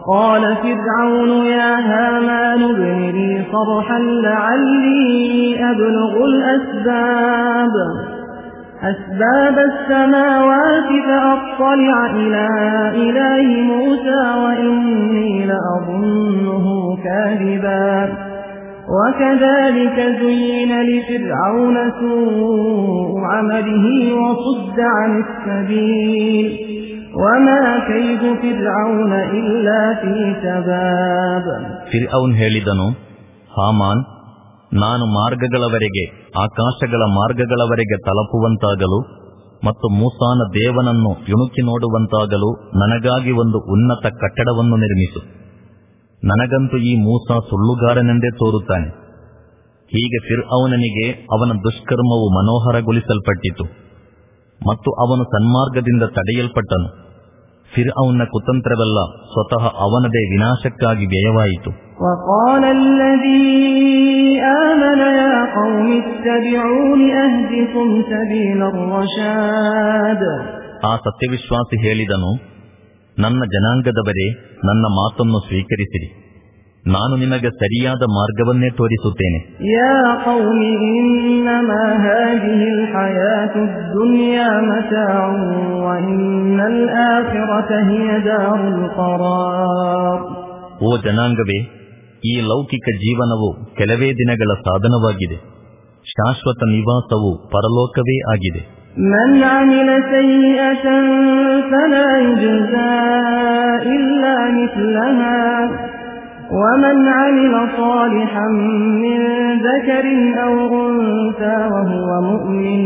أسباب السماوات فأطلع إلى إله موسى وإني لأظنه كاذبا وكذلك زين لفرعون سوء عمله وصد عن السبيل وما كيد فرعون إلا في تباب. ಫಿರ್ಔನ್ ಹೇಳಿದನು, ಹಾಮಾನ್, ನಾನು ಮಾರ್ಗಗಳವರೆಗೆ, ಆಕಾಶಗಳ ಮಾರ್ಗಗಳವರೆಗೆ ತಲುಪುವಂತಾಗಲು ಮತ್ತು ಮೂಸಾನ ದೇವನನ್ನು ಇಣುಕಿ ನೋಡುವಂತಾಗಲು ನನಗಾಗಿ ಒಂದು ಉನ್ನತ ಕಟ್ಟಡವನ್ನು ನಿರ್ಮಿಸು. ನನಗಂತೂ ಈ ಮೂಸಾ ಸುಳ್ಳುಗಾರನೆಂದೇ ತೋರುತ್ತಾನೆ. ಹೀಗೆ ಫಿರ್ಔನನಿಗೆ ಅವನ ದುಷ್ಕರ್ಮವು ಮನೋಹರಗೊಳಿಸಲ್ಪಟ್ಟಿತು ಮತ್ತು ಅವನು ಸನ್ಮಾರ್ಗದಿಂದ ತಡೆಯಲ್ಪಟ್ಟನು. ಫಿರ್ಔನ್ನ ಕುತಂತ್ರವೆಲ್ಲ ಸ್ವತಃ ಅವನದೇ ವಿನಾಶಕ್ಕಾಗಿ ವ್ಯಯವಾಯಿತು. وقال الذي آمن يا قوم فاتبعون أهدكم سبيل الرشاد. ಆ ಸತ್ಯವಿಶ್ವಾಸಿ ಹೇಳಿದನು, ನನ್ನ ಜನಾಂಗದವರೇ, ನನ್ನ ಮಾತನ್ನು ಸ್ವೀಕರಿಸಿರಿ, ನಾನು ನಿಮಗೆ ಸರಿಯಾದ ಮಾರ್ಗವನ್ನೇ ತೋರಿಸುತ್ತೇನೆ. ಯಾ ಕೌಮಿ ಇನ್ನಮಾ ಹಾದಿಹಿಲ್ ಹಯಾತುದ್ ದುನ್ಯಾ ಮತಾഉನ್ ವ ಇನ್ನಲ್ ಆಖಿರತ ಹಿಯ ದಾರುಲ್ ಖರಾರ್. ಓ ಜನಾಂಗವೇ, ಈ ಲೌಕಿಕ ಜೀವನವು ಕೆಲವೇ ದಿನಗಳ ಸಾಧನವಾಗಿದೆ, ಶಾಶ್ವತ ನಿವಾಸವು ಪರಲೋಕವೇ ಆಗಿದೆ. ಮನ್ ಅಮಿಲ ಸಯ್ಯಿಅತನ್ ಫಲಾ ಯುಜ್ಜಾ ಇಲ್ಲಾ ಮಿಸ್ಲಹಾ ومن عمل صالحا من ذكر أو أنثى وهو مؤمن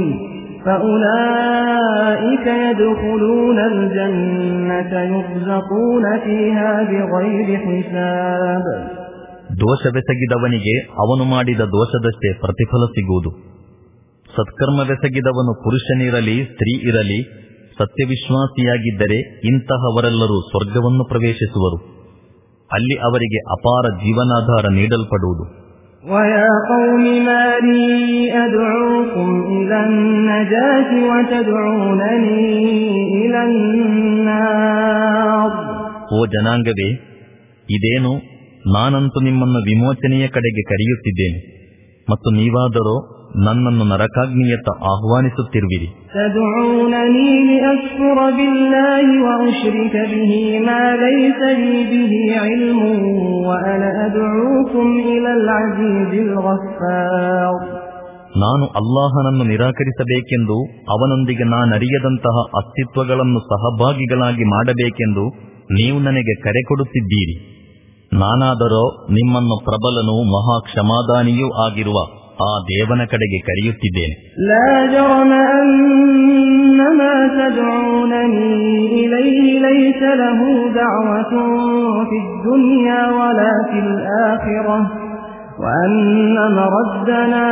فأولئك يدخلون الجنة يرزقون فيها بغير حساب. ದೋಷವೆಸಗಿದವನಿಗೆ ಅವನು ಮಾಡಿದ ದೋಷದಷ್ಟೇ ಪ್ರತಿಫಲ ಸಿಗುವುದು. ಸತ್ಕರ್ಮವೆಸಗಿದವನು ಪುರುಷನಿರಲಿ ಸ್ತ್ರೀ ಇರಲಿ ಸತ್ಯವಿಶ್ವಾಸಿಯಾಗಿದ್ದರೆ ಇಂತಹವರೆಲ್ಲರೂ ಸ್ವರ್ಗವನ್ನು ಪ್ರವೇಶಿಸುವರು. ಅಲ್ಲಿ ಅವರಿಗೆ ಅಪಾರ ಜೀವನಾಧಾರ ನೀಡಲ್ಪಡುವುದು. وَيَا قَوْمِ مَا لِي أَدْعُوكُمْ إِلَى النَّجَاةِ وَتَدْعُونَنِي إِلَى النَّارِ. ಓ ಜನಾಂಗವೇ, ಇದೇನು, ನಾನಂತೂ ನಿಮ್ಮನ್ನು ವಿಮೋಚನೆಯ ಕಡೆಗೆ ಕರೆಯುತ್ತಿದ್ದೇನೆ, ಮತ್ತು ನೀವಾದರೋ ನನ್ನನ್ನು ನರಕಾಗ್ನಿಯತ್ತ ಆಹ್ವಾನಿಸುತ್ತಿರುವಿರಿ. تدعونني لأكفر بالله وأشرك به ما ليس لي به علم وأنا أدعوكم إلى العزيز الغفار. ನಾನು ಅಲ್ಲಾಹನನ್ನು ನಿರಾಕರಿಸಬೇಕೆಂದು, ಅವನೊಂದಿಗೆ ನಾನರಿಯದಂತಹ ಅಸ್ತಿತ್ವಗಳನ್ನು ಸಹಭಾಗಿಗಳಾಗಿ ಮಾಡಬೇಕೆಂದು ನೀವು ನನಗೆ ಕರೆ ಕೊಡುತ್ತಿದ್ದೀರಿ. ನಾನಾದರೋ ನಿಮ್ಮನ್ನು ಪ್ರಬಲನೂ ಮಹಾ ಕ್ಷಮಾದಾನಿಯೂ ಆಗಿರುವ ಆ ದೇವನ ಕಡೆಗೆ ಕರೆಯುತ್ತಿದ್ದೇನೆ. ಲಾ ಜರಮ ಅನ್ನಮಾ ತದ್ಊನನಿ ಇಲೈಹಿ ಲೈಸ ಲಹು ದಅವತುನ್ ಫಿದ್ ದುನ್ಯಾ ವಲಾ ಫಿಲ್ ಆಖಿರಹ ವಅನ್ನ ಮರದ್ದನಾ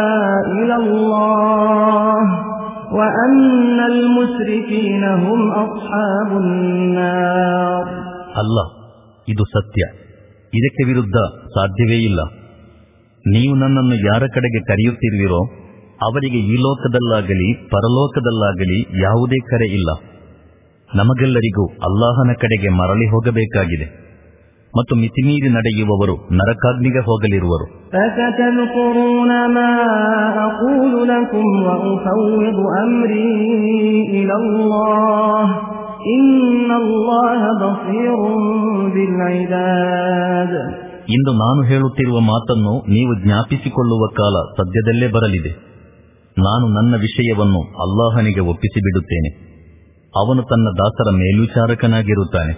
ಇಲಲ್ಲಾಹ್ ವಅನ್ನಲ್ ಮುಶ್ರಿಕೀನ ಹುಂ ಅಸ್ಹಾಬುನ್ ನಾರ್. ಅಲ್ಲ, ಇದು ಸತ್ಯ, ಇದಕ್ಕೆ ವಿರುದ್ಧ ಸಾಧ್ಯವೇ ಇಲ್ಲ. ನೀವು ನನ್ನನ್ನು ಯಾರ ಕಡೆಗೆ ಕರೆಯುತ್ತಿರುವಿರೋ ಅವರಿಗೆ ಈ ಲೋಕದಲ್ಲಾಗಲಿ ಪರಲೋಕದಲ್ಲಾಗಲಿ ಯಾವುದೇ ಕರೆ ಇಲ್ಲ. ನಮಗೆಲ್ಲರಿಗೂ ಅಲ್ಲಾಹನ ಕಡೆಗೆ ಮರಳಿ ಹೋಗಬೇಕಾಗಿದೆ, ಮತ್ತು ಮಿತಿಮೀರಿ ನಡೆಯುವವರು ನರಕಾಗ್ನಿಗೆ ಹೋಗಲಿರುವರು. فَسَتَذْكُرُونَ مَا أَقُولُ لَكُمْ وَأُفَوِّضُ أَمْرِي إِلَى اللَّهِ إِنَّ اللَّهَ بَصِيرٌ بِالْعِبَادِ. ಇಂದು ನಾನು ಹೇಳುತ್ತಿರುವ ಮಾತನ್ನು ನೀವು ಜ್ಞಾಪಿಸಿಕೊಳ್ಳುವ ಕಾಲ ಸದ್ಯದಲ್ಲೇ ಬರಲಿದೆ. ನಾನು ನನ್ನ ವಿಷಯವನ್ನು ಅಲ್ಲಾಹನಿಗೆ ಒಪ್ಪಿಸಿಬಿಡುತ್ತೇನೆ, ಅವನು ತನ್ನ ದಾಸರ ಮೇಲ್ವಿಚಾರಕನಾಗಿರುತ್ತಾನೆ.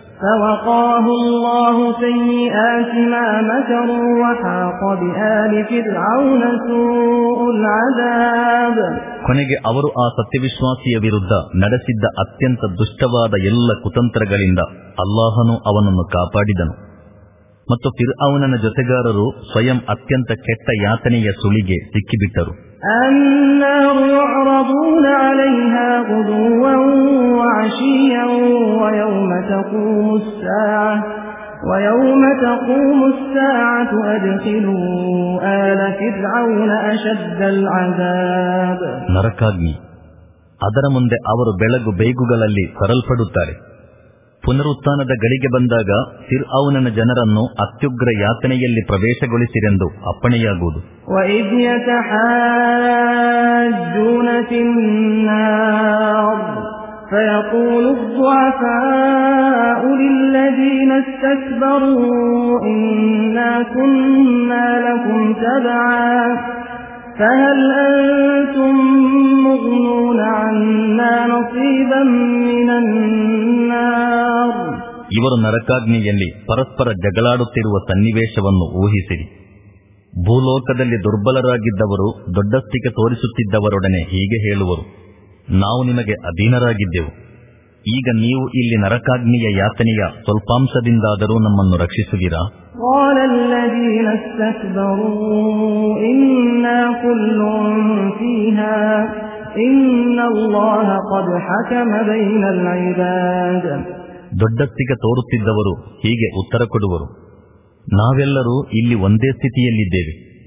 ಕೊನೆಗೆ ಅವರು ಆ ಸತ್ಯವಿಶ್ವಾಸಿಯ ವಿರುದ್ಧ ನಡೆಸಿದ್ದ ಅತ್ಯಂತ ದುಷ್ಟವಾದ ಎಲ್ಲ ಕುತಂತ್ರಗಳಿಂದ ಅಲ್ಲಾಹನು ಅವನನ್ನು ಕಾಪಾಡಿದನು. ಮತ್ತು ಫಿರ್ಔನನ ಜೊತೆಗಾರರು ಸ್ವಯಂ ಅತ್ಯಂತ ಕೆಟ್ಟ ಯಾತನೆಯ ಸುಳಿಗೆ ಸಿಕ್ಕಿಬಿಟ್ಟರು. النار يعرضون عليها غدوا وعشيا ويوم تقوم الساعة ويوم تقوم الساعة أدخلوا آل فرعون أشد العذاب. ನರಕಾಗ್ನಿ, ಅದರ ಮುಂದೆ ಅವರು ಬೆಳಗು ಬೇಗುಗಳಲ್ಲಿ ತರಲ್ಪಡುತ್ತಾರೆ. ಪುನರುತ್ಥಾನದ ಗಳಿಗೆ ಬಂದಾಗ ಫಿರ್ಔನನ ಜನರನ್ನು ಅತ್ಯುಗ್ರ ಯಾತನೆಯಲ್ಲಿ ಪ್ರವೇಶಗೊಳಿಸಿರೆಂದು ಅಪ್ಪಣೆಯಾಗುವುದು. وَإِذْ يَتَحَاجُّونَ فِي النَّارِ فَيَقُولُ الضُّعَفَاءُ لِلَّذِينَ اسْتَكْبَرُوا إِنَّا كُنَّا لَكُمْ تَبَعًا فَهَلْ أَنْتُمْ مُغْنُونَ عَنَّا نَصِيبًا مِنَ النَّارِ. ಇವರು ನರಕಾಗ್ನಿಯಲ್ಲಿ ಪರಸ್ಪರ ಜಗಳಾಡುತ್ತಿರುವ ಸನ್ನಿವೇಶವನ್ನು ಊಹಿಸಿರಿ. ಭೂಲೋಕದಲ್ಲಿ ದುರ್ಬಲರಾಗಿದ್ದವರು ದೊಡ್ಡಸ್ತಿಕೆ ತೋರಿಸುತ್ತಿದ್ದವರೊಡನೆ ಹೀಗೆ ಹೇಳುವರು, ನಾವು ನಿಮಗೆ ಅಧೀನರಾಗಿದ್ದೆವು, ಈಗ ನೀವು ಇಲ್ಲಿ ನರಕಾಗ್ನಿಯ ಯಾತನೆಯ ಸ್ವಲ್ಪಾಂಶದಿಂದಾದರೂ ನಮ್ಮನ್ನು ರಕ್ಷಿಸುವಿರಾ? قال الذين استكبروا إنا كل فيها إن الله قد حكم بين العباد. ದೊಡ್ಡಸ್ತಿಗೆ ತೋರುತ್ತಿದ್ದವರು ಹೀಗೆ ಉತ್ತರ ಕೊಡುವರು, ನಾವೆಲ್ಲರೂ ಇಲ್ಲಿ ಒಂದೇ ಸ್ಥಿತಿಯಲ್ಲಿದ್ದೇವೆ,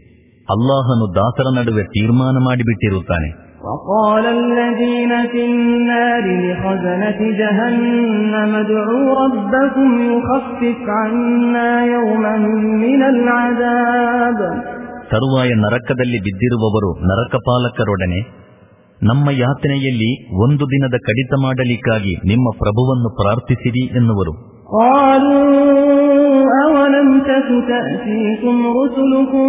ಅಲ್ಲಾಹನು ದಾಸರ ನಡುವೆ ತೀರ್ಮಾನ ಮಾಡಿಬಿಟ್ಟಿರುತ್ತಾನೆ. وقال الذين في النار لخزنة جهنم ادعوا ربكم يخفف عنا يوما من العذاب. ತರುವಾಯ ನರಕದಲ್ಲಿ ಬಿದ್ದಿರುವವರು ನರಕಪಾಲಕರೊಡನೆ, ನಮ್ಮ ಯಾತನೆಯಲ್ಲಿ ಒಂದು ದಿನದ ಕಡಿತ ಮಾಡಲಿಕ್ಕಾಗಿ ನಿಮ್ಮ ಪ್ರಭುವನ್ನು ಪ್ರಾರ್ಥಿಸಿರಿ ಎನ್ನುವರು. أولم تك تأتيكم رسلكم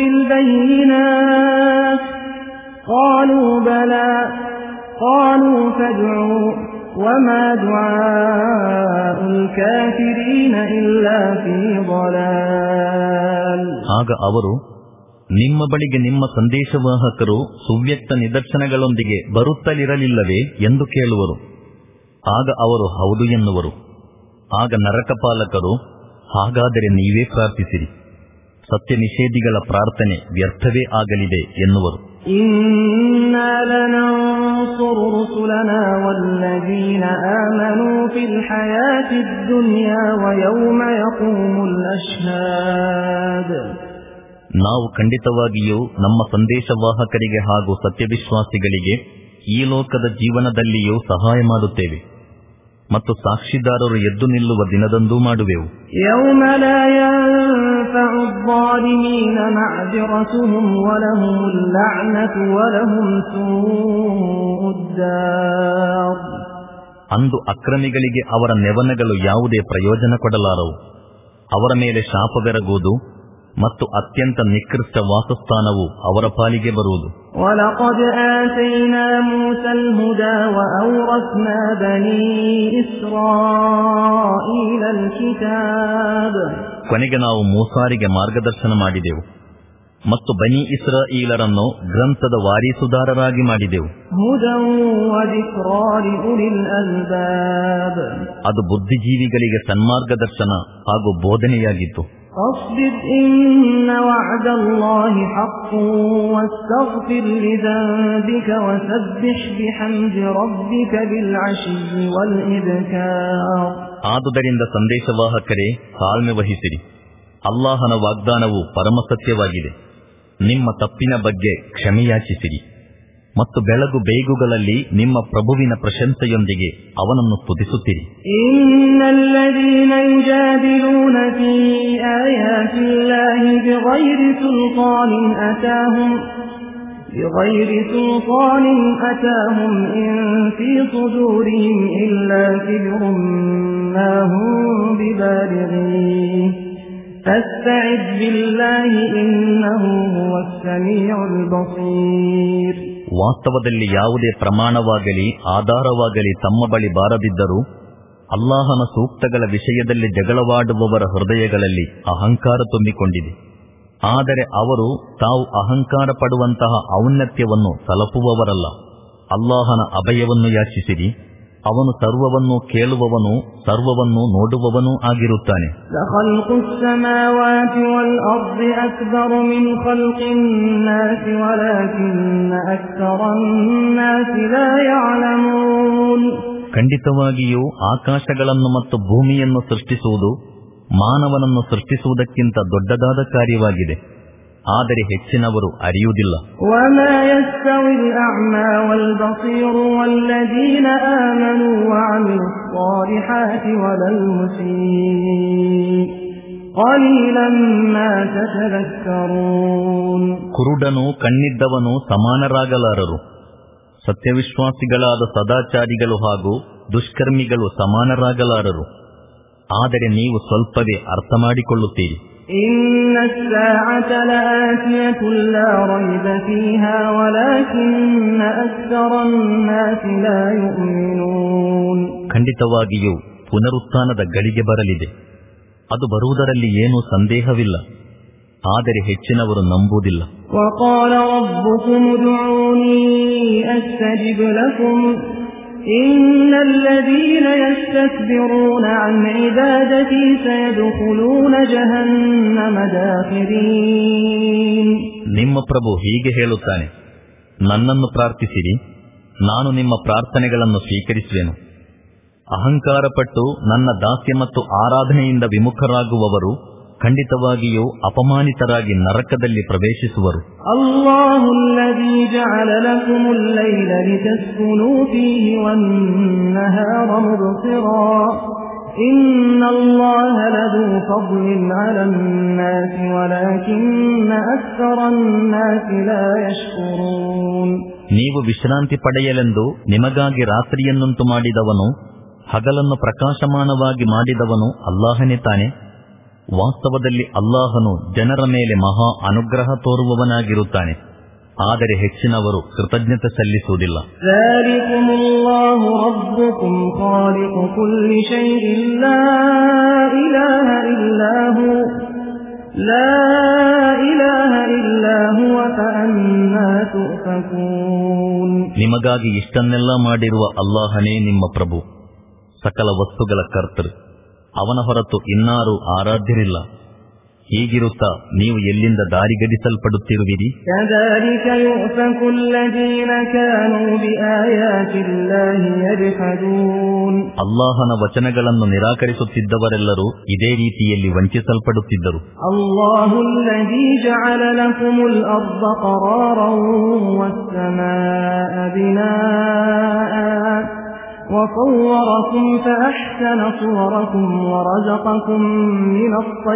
بالبينات قالوا بلى قالوا فادعوا وما دعاء الكافرين إلا في ضلال. ಆಗ ಅವರು, ನಿಮ್ಮ ಬಳಿಗೆ ನಿಮ್ಮ ಸಂದೇಶವಾಹಕರು ಸುವ್ಯಕ್ತ ನಿದರ್ಶನಗಳೊಂದಿಗೆ ಬರುತ್ತಲಿರಲಿಲ್ಲವೇ ಎಂದು ಕೇಳುವರು. ಆಗ ಅವರು ಹೌದು ಎನ್ನುವರು. ಆಗ ನರಕಪಾಲಕರು, ಹಾಗಾದರೆ ನೀವೇ ಪ್ರಾರ್ಥಿಸಿರಿ, ಸತ್ಯ ನಿಷೇಧಿಗಳ ಪ್ರಾರ್ಥನೆ ವ್ಯರ್ಥವೇ ಆಗಲಿದೆ ಎನ್ನುವರು. ಇನ್ನಾ ಲನನ್ಸುರು ರುಸುಲನಾ ವಲ್ಲದೀನ ಆಮನೂ ಫಿಲ್ ಹಯಾತಿದ್ ದುನ್ಯಾ ವಯೌಮ ಯಕೂಮುಲ್ ಅಶ್ಹಾದ್. ನಾವು ಖಂಡಿತವಾಗಿಯೂ ನಮ್ಮ ಸಂದೇಶವಾಹಕರಿಗೆ ಹಾಗೂ ಸತ್ಯವಿಶ್ವಾಸಿಗಳಿಗೆ ಈ ಲೋಕದ ಜೀವನದಲ್ಲಿಯೂ ಸಹಾಯ ಮಾಡುತ್ತೇವೆ ಮತ್ತು ಸಾಕ್ಷಿದಾರರು ಎದ್ದು ನಿಲ್ಲುವ ದಿನದಂದೂ ಮಾಡುವೆವು. ಯೌಮ ಲಾ ಯನ್ಫഉ ಝಾಲಿಮೀನ ಮಅದಿರತುಹುಂ ವಲಹುಮುಲ್ ಲಅನತು ವಲಹುಂ ಸೂಉದ್ ದಾರ್. ಅಂದು ಅಕ್ರಮಿಗಳಿಗೆ ಅವರ ನೆವನಗಳು ಯಾವುದೇ ಪ್ರಯೋಜನ ಕೊಡಲಾರವು. ಅವರ ಮೇಲೆ ಶಾಪವೆರಗುವುದು ಮತ್ತು ಅತ್ಯಂತ ನಿಕೃಷ್ಟ ವಾಸಸ್ಥಾನವು ಅವರ ಪಾಲಿಗೆ ಬರುವುದು. وَلَقَدْ آتَيْنَا مُوسَى الْهُدَى وَأَوْرَثْنَا بَنِي إِسْرَائِيلَ الْكِتَابَ. ಕೊನೆಗೆ ನಾವು ಮೂಸಾರಿಗೆ ಮಾರ್ಗದರ್ಶನ ಮಾಡಿದೆವು ಮತ್ತು ಬನಿ ಇಸ್ರಾಯೀಲರನ್ನು ಗ್ರಂಥದ ವಾರೀಸುದಾರರಾಗಿ ಮಾಡಿದೆವು. هُدًى وَذِكْرَى لِأُولِي الْأَلْبَابِ. ಅದು ಬುದ್ಧಿಜೀವಿಗಳಿಗೆ ಸನ್ಮಾರ್ಗದರ್ಶನ ಹಾಗೂ ಬೋಧನೆಯಾಗಿತ್ತು. فاصبر إن وعد الله حق واستغفر لذنبك وسبح بحمد ربك بالعشي والإبكار. ಆದುದರಿಂದ ಸಂದೇಶವಾಹಕರೇ, ತಾಳ್ಮೆ ವಹಿಸಿರಿ. ಅಲ್ಲಾಹನ ವಾಗ್ದಾನವು ಪರಮಸತ್ಯವಾಗಿದೆ. ನಿಮ್ಮ ತಪ್ಪಿನ ಬಗ್ಗೆ ಕ್ಷಮೆಯಾಚಿಸಿರಿ ಮತ್ತು ಬೆಳಗು ಬೇಗುಗಳಲ್ಲಿ ನಿಮ್ಮ ಪ್ರಭುವಿನ ಪ್ರಶಂಸೆಯೊಂದಿಗೆ ಅವನನ್ನು ಸ್ತುತಿಸುತ್ತೀರಿ. ಇನ್ನಲ್ಲದೀನ ಯುಜಾದಿಲೂನ ಫೀ ಆಯಾತಿಲ್ಲಾಹಿ ಬಿಗೈರಿ ಸುಲ್ತಾನಿನ್ ಅತಾಹುಂ ಬಿಗೈರಿ ಸುಲ್ತಾನಿನ್ ಅತಾಹುಂ ಇನ್ ಫೀ ಸುದೂರಿಹಿಂ ಇಲ್ಲಾ ಕಿಬ್ರುಂ ಮಾ ಹುಂ ಬಿಬಾಲಿಗೀಹ್ ಫಸ್ತಯಿದ್ ಬಿಲ್ಲಾಹಿ ಇನ್ನಹು ಹುವಸ್ ಸಮೀಉಲ್ ಬಸೀರ್. ವಾಸ್ತವದಲ್ಲಿ ಯಾವುದೇ ಪ್ರಮಾಣವಾಗಲಿ ಆಧಾರವಾಗಲಿ ತಮ್ಮ ಬಳಿ ಬಾರದಿದ್ದರೂ ಅಲ್ಲಾಹನ ಸೂಕ್ತಗಳ ವಿಷಯದಲ್ಲಿ ಜಗಳವಾಡುವವರ ಹೃದಯಗಳಲ್ಲಿ ಅಹಂಕಾರ ತುಂಬಿಕೊಂಡಿದೆ. ಆದರೆ ಅವರು ತಾವು ಅಹಂಕಾರ ಪಡುವಂತಹ ಔನ್ನತ್ಯವನ್ನು ತಲುಪುವವರಲ್ಲ. ಅಲ್ಲಾಹನ ಅಭಯವನ್ನು ಯಾಚಿಸಿರಿ. ಅವನು ಸರ್ವವನ್ನೂ ಕೇಳುವವನು, ಸರ್ವವನ್ನೂ ನೋಡುವವನೂ ಆಗಿರುತ್ತಾನೆ. ಖಂಡಿತವಾಗಿಯೂ ಆಕಾಶಗಳನ್ನು ಮತ್ತು ಭೂಮಿಯನ್ನು ಸೃಷ್ಟಿಸುವುದು ಮಾನವನನ್ನು ಸೃಷ್ಟಿಸುವುದಕ್ಕಿಂತ ದೊಡ್ಡದಾದ ಕಾರ್ಯವಾಗಿದೆ. ಆದರೆ ಹೆಚ್ಚಿನವರು ಅರಿಯುವುದಿಲ್ಲ. ಕುರುಡನು ಕಣ್ಣಿದ್ದವನು ಸಮಾನರಾಗಲಾರರು. ಸತ್ಯವಿಶ್ವಾಸಿಗಳಾದ ಸದಾಚಾರಿಗಳು ಹಾಗೂ ದುಷ್ಕರ್ಮಿಗಳು ಸಮಾನರಾಗಲಾರರು. ಆದರೆ ನೀವು ಸ್ವಲ್ಪವೇ ಅರ್ಥ ಮಾಡಿಕೊಳ್ಳುತ್ತೀರಿ. إن الساعة لآتية لا ريب فيها ولكن أكثر الناس لا يؤمنون. ಖಂಡಿತವಾಗಿಯೂ ಪುನರುತ್ಥಾನದ ಗಳಿಗೆ ಬರಲಿದೆ. ಅದು ಬರುವುದರಲ್ಲಿ ಏನೂ ಸಂದೇಹವಿಲ್ಲ. ಆದರೆ ಹೆಚ್ಚಿನವರು ನಂಬುವುದಿಲ್ಲ. وقال ربكم ادعوني أستجب لكم إن الذين يستكبرون عن عبادتي سيدخلون جهنم داخرين. ನಿಮ್ಮ ಪ್ರಭು ಹೀಗೆ ಹೇಳುತ್ತಾನೆ, ನನ್ನನ್ನು ಪ್ರಾರ್ಥಿಸಿರಿ, ನಾನು ನಿಮ್ಮ ಪ್ರಾರ್ಥನೆಗಳನ್ನು ಸ್ವೀಕರಿಸುವೆನು. ಅಹಂಕಾರಪಟ್ಟು ನನ್ನ ದಾಸ್ಯ ಮತ್ತು ಆರಾಧನೆಯಿಂದ ವಿಮುಖರಾಗುವವರು ಖಂಡಿತವಾಗಿಯೂ ಅಪಮಾನಿತರಾಗಿ ನರಕದಲ್ಲಿ ಪ್ರವೇಶಿಸುವರು. ಅಲ್ಲಾಹು ಅಲ್ಲದೀ ಜಅಲ ಲಕುಮುಲ್ ಲೈಲ ಲಿತಸ್ಕುನೂ ಫೀಹಿ ವನ್ನಹಾರ ಮುಬ್ಸಿರಾ ಇನ್ನಲ್ಲಾಹ ಲದೂ ಫದ್ಲಿನ್ ಅಲನ್ನಾಸಿ ವಲಾಕಿನ್ನ ಅಕ್ಸರನ್ನಾಸಿ ಲಾ ಯಶ್ಕುರೂನ್. ನೀವು ವಿಶ್ರಾಂತಿ ಪಡೆಯಲೆಂದು ನಿಮಗಾಗಿ ರಾತ್ರಿಯನ್ನುಂಟು ಮಾಡಿದವನು, ಹಗಲನ್ನು ಪ್ರಕಾಶಮಾನವಾಗಿ ಮಾಡಿದವನು ಅಲ್ಲಾಹನೇ ತಾನೆ. ವಾಸ್ತವದಲ್ಲಿ ಅಲ್ಲಾಹನು ಜನರ ಮೇಲೆ ಮಹಾ ಅನುಗ್ರಹ ತೋರುವವನಾಗಿರುತ್ತಾನೆ, ಆದರೆ ಹೆಚ್ಚಿನವರು ಕೃತಜ್ಞತೆ ಸಲ್ಲಿಸುವುದಿಲ್ಲ. ಝಾಲಿಕುಮುಲ್ಲಾಹು ರಬ್ಬುಕುಂ ಖಾಲಿಕು ಕುಲ್ಲಿ ಶೈಇನ್ ಲಾ ಇಲಾಹ ಇಲ್ಲಾ ಹು ಲಾ ಇಲಾಹ ಇಲ್ಲಾ ಹುವ ಫಅನ್ನಾ ತುಫಕೂನ್. ನಿಮಗಾಗಿ ಇಷ್ಟನ್ನೆಲ್ಲ ಮಾಡಿರುವ ಅಲ್ಲಾಹನೇ ನಿಮ್ಮ ಪ್ರಭು, ಸಕಲ ವಸ್ತುಗಳ ಕರ್ತೃ. ಅವನ ಹೊರತು ಇನ್ನಾರೂ ಆರಾಧ್ಯರಿಲ್ಲ. ಹೀಗಿರುತ್ತಾ ನೀವು ಎಲ್ಲಿಂದ ದಾರಿಗಡಿಸಲ್ಪಡುತ್ತಿರುವಿರಿ? ಕದಾಲಿಕ ಯುಫಕು ಅಲ್ಲದೀನ ಕಾನೂ ಬಿಆಯಾತಿಲ್ಲಾಹಿ ಯಜ್ಹದೂನ್. ಅಲ್ಲಾಹನ ವಚನಗಳನ್ನು ನಿರಾಕರಿಸುತ್ತಿದ್ದವರೆಲ್ಲರೂ ಇದೇ ರೀತಿಯಲ್ಲಿ ವಂಚಿಸಲ್ಪಡುತ್ತಿದ್ದರು. ಅಲ್ಲಾಹು ಅಲ್ಲದೀ ಜಅಲ ಲಕುಮುಲ್ ಅರ್ದ qararan ವಸ್-ಸಮಾಅ ಬಿನಾಅನ್ وصوركم فأحسن صوركم ورزقكم من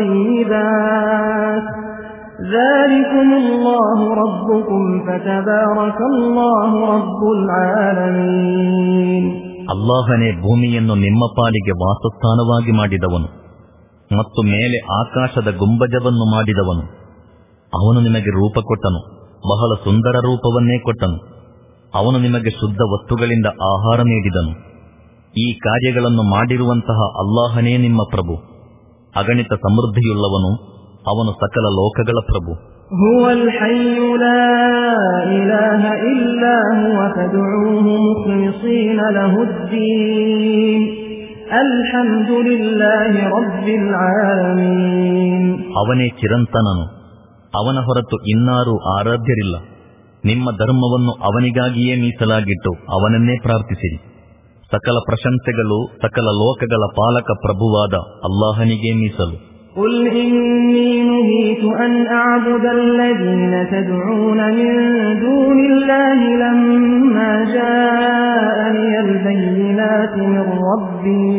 الطيبات ذلكم الله ربكم فتبارك الله رب العالمين. ಅಲ್ಲಾಹನೇ ಭೂಮಿಯನ್ನು ನಿಮ್ಮ ಪಾಲಿಗೆ ವಾಸಸ್ಥಾನವಾಗಿ ಮಾಡಿದವನು ಮತ್ತು ಮೇಲೆ ಆಕಾಶದ ಗುಂಬಜವನ್ನು ಮಾಡಿದವನು. ಅವನು ನಿಮಗೆ ರೂಪ ಕೊಟ್ಟನು, ಬಹಳ ಸುಂದರ ರೂಪವನ್ನೇ ಕೊಟ್ಟನು. ಅವನು ನಿಮಗೆ ಶುದ್ಧ ವಸ್ತುಗಳಿಂದ ಆಹಾರ ನೀಡಿದನು. ಈ ಕಾರ್ಯಗಳನ್ನು ಮಾಡಿರುವಂತಹ ಅಲ್ಲಾಹನೇ ನಿಮ್ಮ ಪ್ರಭು, ಅಗಣಿತ ಸಮೃದ್ಧಿಯುಳ್ಳವನು. ಅವನು ಸಕಲ ಲೋಕಗಳ ಪ್ರಭು. ಹುವಲ್ ಹಯ್ಯು ಲಾ ಇಲಾಹ ಇಲ್ಲಾ ಹುವ ಫದ್ಊಹು ಮುಖ್ಲಿಸೀನ ಲಹುದ್ದೀನ್ ಅಲ್ಹಮ್ದುಲಿಲ್ಲಾಹಿ ರಬ್ಬಿಲ್ ಆಲಮೀನ್. ಅವನೇ ಚಿರಂತನನು, ಅವನ ಹೊರತು ಇನ್ನಾರೂ ಆರಾಧ್ಯರಿಲ್ಲ. ನಿಮ್ಮ ಧರ್ಮವನ್ನು ಅವನಿಗಾಗಿಯೇ ಮೀಸಲಾಗಿಟ್ಟು ಅವನನ್ನೇ ಪ್ರಾರ್ಥಿಸಿರಿ. ಸಕಲ ಪ್ರಶಂಸೆಗಳು ಸಕಲ ಲೋಕಗಳ ಪಾಲಕ ಪ್ರಭುವಾದ ಅಲ್ಲಾಹನಿಗೇ ಮೀಸಲು. قل إني نهيت أن أعبد الذين تدعون من دون الله لما جاءني البينات من ربي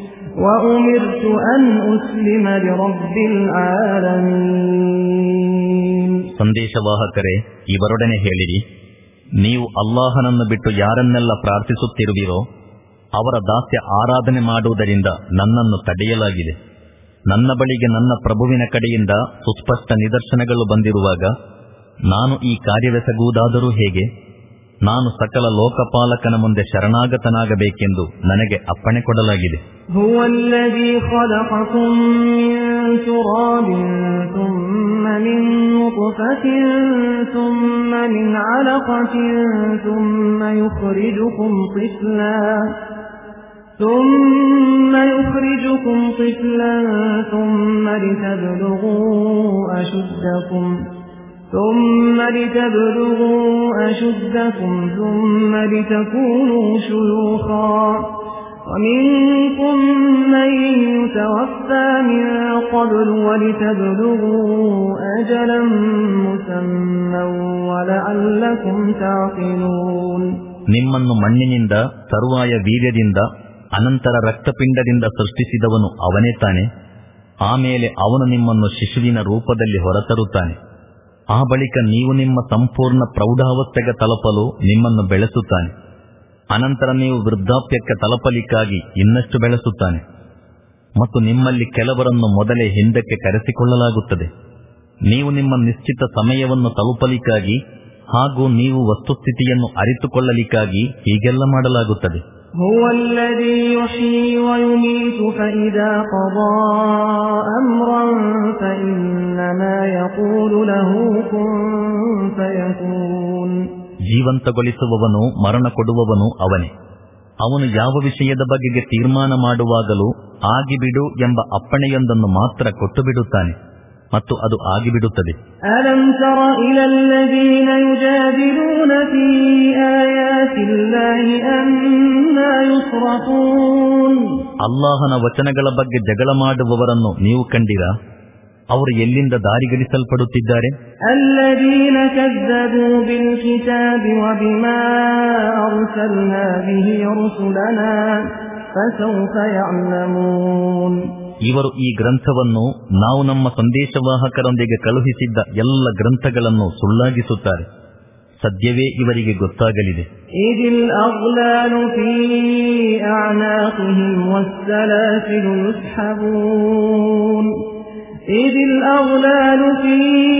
وأمرت أن أسلم لرب العالمين. ಸಂದೇಶವಾಹಕರೇ, ಇವರೊಡನೆ ಹೇಳಿರಿ, ನೀವು ಅಲ್ಲಾಹನನ್ನು ಬಿಟ್ಟು ಯಾರನ್ನೆಲ್ಲ ಪ್ರಾರ್ಥಿಸುತ್ತಿರುವಿರೋ ಅವರ ದಾಸ್ಯ ಆರಾಧನೆ ಮಾಡುವುದರಿಂದ ನನ್ನನ್ನು ತಡೆಯಲಾಗಿದೆ. ನನ್ನ ಬಳಿಗೆ ನನ್ನ ಪ್ರಭುವಿನ ಕಡೆಯಿಂದ ಸುಸ್ಪಷ್ಟ ನಿದರ್ಶನಗಳು ಬಂದಿರುವಾಗ ನಾನು ಈ ಕಾರ್ಯವೆಸಗುವುದಾದರೂ ಹೇಗೆ? ನಾನು ಸಕಲ ಲೋಕಪಾಲಕನ ಮುಂದೆ ಶರಣಾಗತನಾಗಬೇಕೆಂದು ನನಗೆ ಅಪ್ಪಣೆ ಕೊಡಲಾಗಿದೆ. ಹುವಲ್ಲದೀ ಖಲಖಕುಂ ಮಿನ್ ತುರಾಬಿನ್ ಥುಮ್ಮ ಮಿನ್ ನುತ್ಫತಿನ್ ಥುಮ್ಮ ಮಿನ್ ಅಲಖತಿನ್ ಥುಮ್ಮ ಯುಖ್ರಿಜುಕುಂ ಟಿಫ್ಲನ್ ثم يخرجكم طفلا ثم لتبلغوا أشدكم ثم لتبلغوا أشدكم ثم لتكونوا شيوخا ومنكم من يتوفى من قبل ولتبلغوا أجلا مسمى ولعلكم تعقلون. ನಿಮ್ಮನ್ನು ಮಣ್ಣಿನಿಂದ ತರುವಾಯ ವೀರ್ಯದಿಂದ ಅನಂತರ ರಕ್ತಪಿಂಡದಿಂದ ಸೃಷ್ಟಿಸಿದವನು ಅವನೇ ತಾನೆ. ಆಮೇಲೆ ಅವನು ನಿಮ್ಮನ್ನು ಶಿಶುವಿನ ರೂಪದಲ್ಲಿ ಹೊರತರುತ್ತಾನೆ. ಆ ಬಳಿಕ ನೀವು ನಿಮ್ಮ ಸಂಪೂರ್ಣ ಪ್ರೌಢಾವಸ್ಥೆಗೆ ತಲುಪಲು ನಿಮ್ಮನ್ನು ಬೆಳೆಸುತ್ತಾನೆ. ಅನಂತರ ನೀವು ವೃದ್ಧಾಪ್ಯಕ್ಕೆ ತಲುಪಲಿಕ್ಕಾಗಿ ಇನ್ನಷ್ಟು ಬೆಳೆಸುತ್ತಾನೆ. ಮತ್ತು ನಿಮ್ಮಲ್ಲಿ ಕೆಲವರನ್ನು ಮೊದಲೇ ಹಿಂದಕ್ಕೆ ಕರೆಸಿಕೊಳ್ಳಲಾಗುತ್ತದೆ. ನೀವು ನಿಮ್ಮ ನಿಶ್ಚಿತ ಸಮಯವನ್ನು ತಲುಪಲಿಕ್ಕಾಗಿ ಹಾಗೂ ನೀವು ವಸ್ತುಸ್ಥಿತಿಯನ್ನು ಅರಿತುಕೊಳ್ಳಲಿಕ್ಕಾಗಿ ಹೀಗೆಲ್ಲ ಮಾಡಲಾಗುತ್ತದೆ. هو الذي يحيي ويميت فإذا قضى أمرا فإنما يقول له كن فيكون. ಜೀವಂತಗೊಳಿಸುವವನು ಮರಣ ಕೊಡುವವನು ಅವನೇ. ಅವನು ಯಾವ ವಿಷಯದ ಬಗೆಗೆ ತೀರ್ಮಾನ ಮಾಡುವಾಗಲೂ ಆಗಿಬಿಡು ಎಂಬ ಅಪ್ಪಣೆಯೊಂದನ್ನು ಮಾತ್ರ ಕೊಟ್ಟು ಬಿಡುತ್ತಾನೆ ಮತ್ತು ಅದು ಆಗಿಬಿಡುತ್ತದೆ. ಅಲಂ ತರ ಇಲಲ್ಲದೀನ ಯುಜಾದಿಲೂನ ಫೀ ಆಯಾತಿಲ್ಲಾಹಿ ಅನ್ನಾ ಯುಸ್ರಫೂನ್. ಅಲ್ಲಾಹನ ವಚನಗಳ ಬಗ್ಗೆ ಜಗಳ ಮಾಡುವವರನ್ನು ನೀವು ಕಂಡಿರಾ? ಅವರು ಎಲ್ಲಿಂದ ದಾರಿಗಡಿಸಲ್ಪಡುತ್ತಿದ್ದಾರೆ? الذين كذبوا بالكتاب وبما أرسلنا به رسلنا فسوف يعلمون. ಇವರು ಈ ಗ್ರಂಥವನ್ನು ನಾವು ನಮ್ಮ ಸಂದೇಶವಾಹಕರೊಂದಿಗೆ ಕಳುಹಿಸಿದ್ದ ಎಲ್ಲ ಗ್ರಂಥಗಳನ್ನು ಸುಳ್ಳಾಗಿಸುತ್ತಾರೆ. ಸದ್ಯವೇ ಇವರಿಗೆ ಗೊತ್ತಾಗಲಿದೆ. إذ الأغلال في أعناقهم والسلاسل يسحبون إذ الأغلال في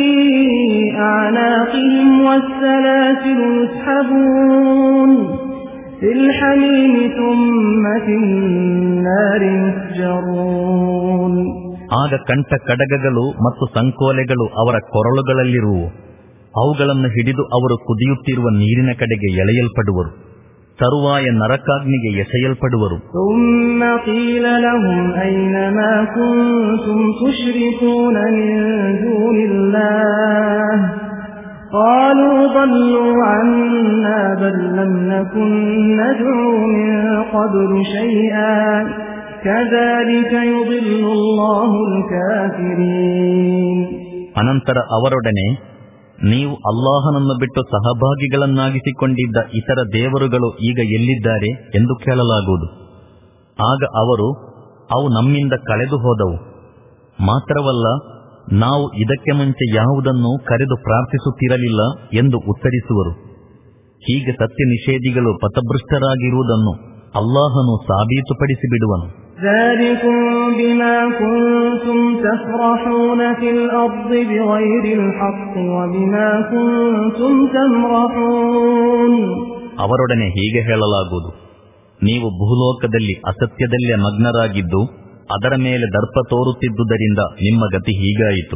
أعناقهم والسلاسل يسحبون في الحميم ثم في النار يسجرون. ಆಗ ಕಂಠ ಕಡಗಗಳು ಮತ್ತು ಸಂಕೋಲೆಗಳು ಅವರ ಕೊರಳುಗಳಲ್ಲಿರುವು. ಅವುಗಳನ್ನು ಹಿಡಿದು ಅವರು ಕುದಿಯುತ್ತಿರುವ ನೀರಿನ ಕಡೆಗೆ ಎಳೆಯಲ್ಪಡುವರು. ತರುವಾಯ ನರಕಾಗ್ನಿಗೆ ಎಸೆಯಲ್ಪಡುವರು. ثم قيل لهم أين ما كنتم تشركون من دون الله قالوا ضلوا عنا بل لم نكن ندعو من قبل شيئا كذلك يضل الله الكافرين. ಅನಂತರ ಅವರೊಡನೆ, ನೀವು ಅಲ್ಲಾಹನನ್ನು ಬಿಟ್ಟು ಸಹಭಾಗಿಗಳನ್ನಾಗಿಸಿಕೊಂಡಿದ್ದ ಇತರ ದೇವರುಗಳು ಈಗ ಎಲ್ಲಿದ್ದಾರೆ ಎಂದು ಕೇಳಲಾಗುವುದು. ಆಗ ಅವರು, ಅವು ನಮ್ಮಿಂದ ಕಳೆದು ಹೋದವು. ಮಾತ್ರವಲ್ಲ, ನಾವು ಇದಕ್ಕೆ ಮುಂಚೆ ಯಾವುದನ್ನು ಕರೆದು ಪ್ರಾರ್ಥಿಸುತ್ತಿರಲಿಲ್ಲ ಎಂದು ಉತ್ತರಿಸುವರು. ಹೀಗೆ ಸತ್ಯ ನಿಷೇಧಿಗಳು ಪಥಭೃಷ್ಟರಾಗಿರುವುದನ್ನು ಅಲ್ಲಾಹನು ಸಾಬೀತುಪಡಿಸಿಬಿಡುವನು. ذلكم بما كنتم تفرحون في الأرض بغير الحق وبما كنتم تمرحون. ಅವರೊಡನೆ ಹೀಗೆ ಹೇಳಲಾಗುವುದು, ನೀವು ಭೂಲೋಕದಲ್ಲಿ ಅಸತ್ಯದಲ್ಲೇ ಮಗ್ನರಾಗಿದ್ದು ಅದರ ಮೇಲೆ ದರ್ಪ ತೋರುತ್ತಿದ್ದುದರಿಂದ ನಿಮ್ಮ ಗತಿ ಹೀಗಾಯಿತು.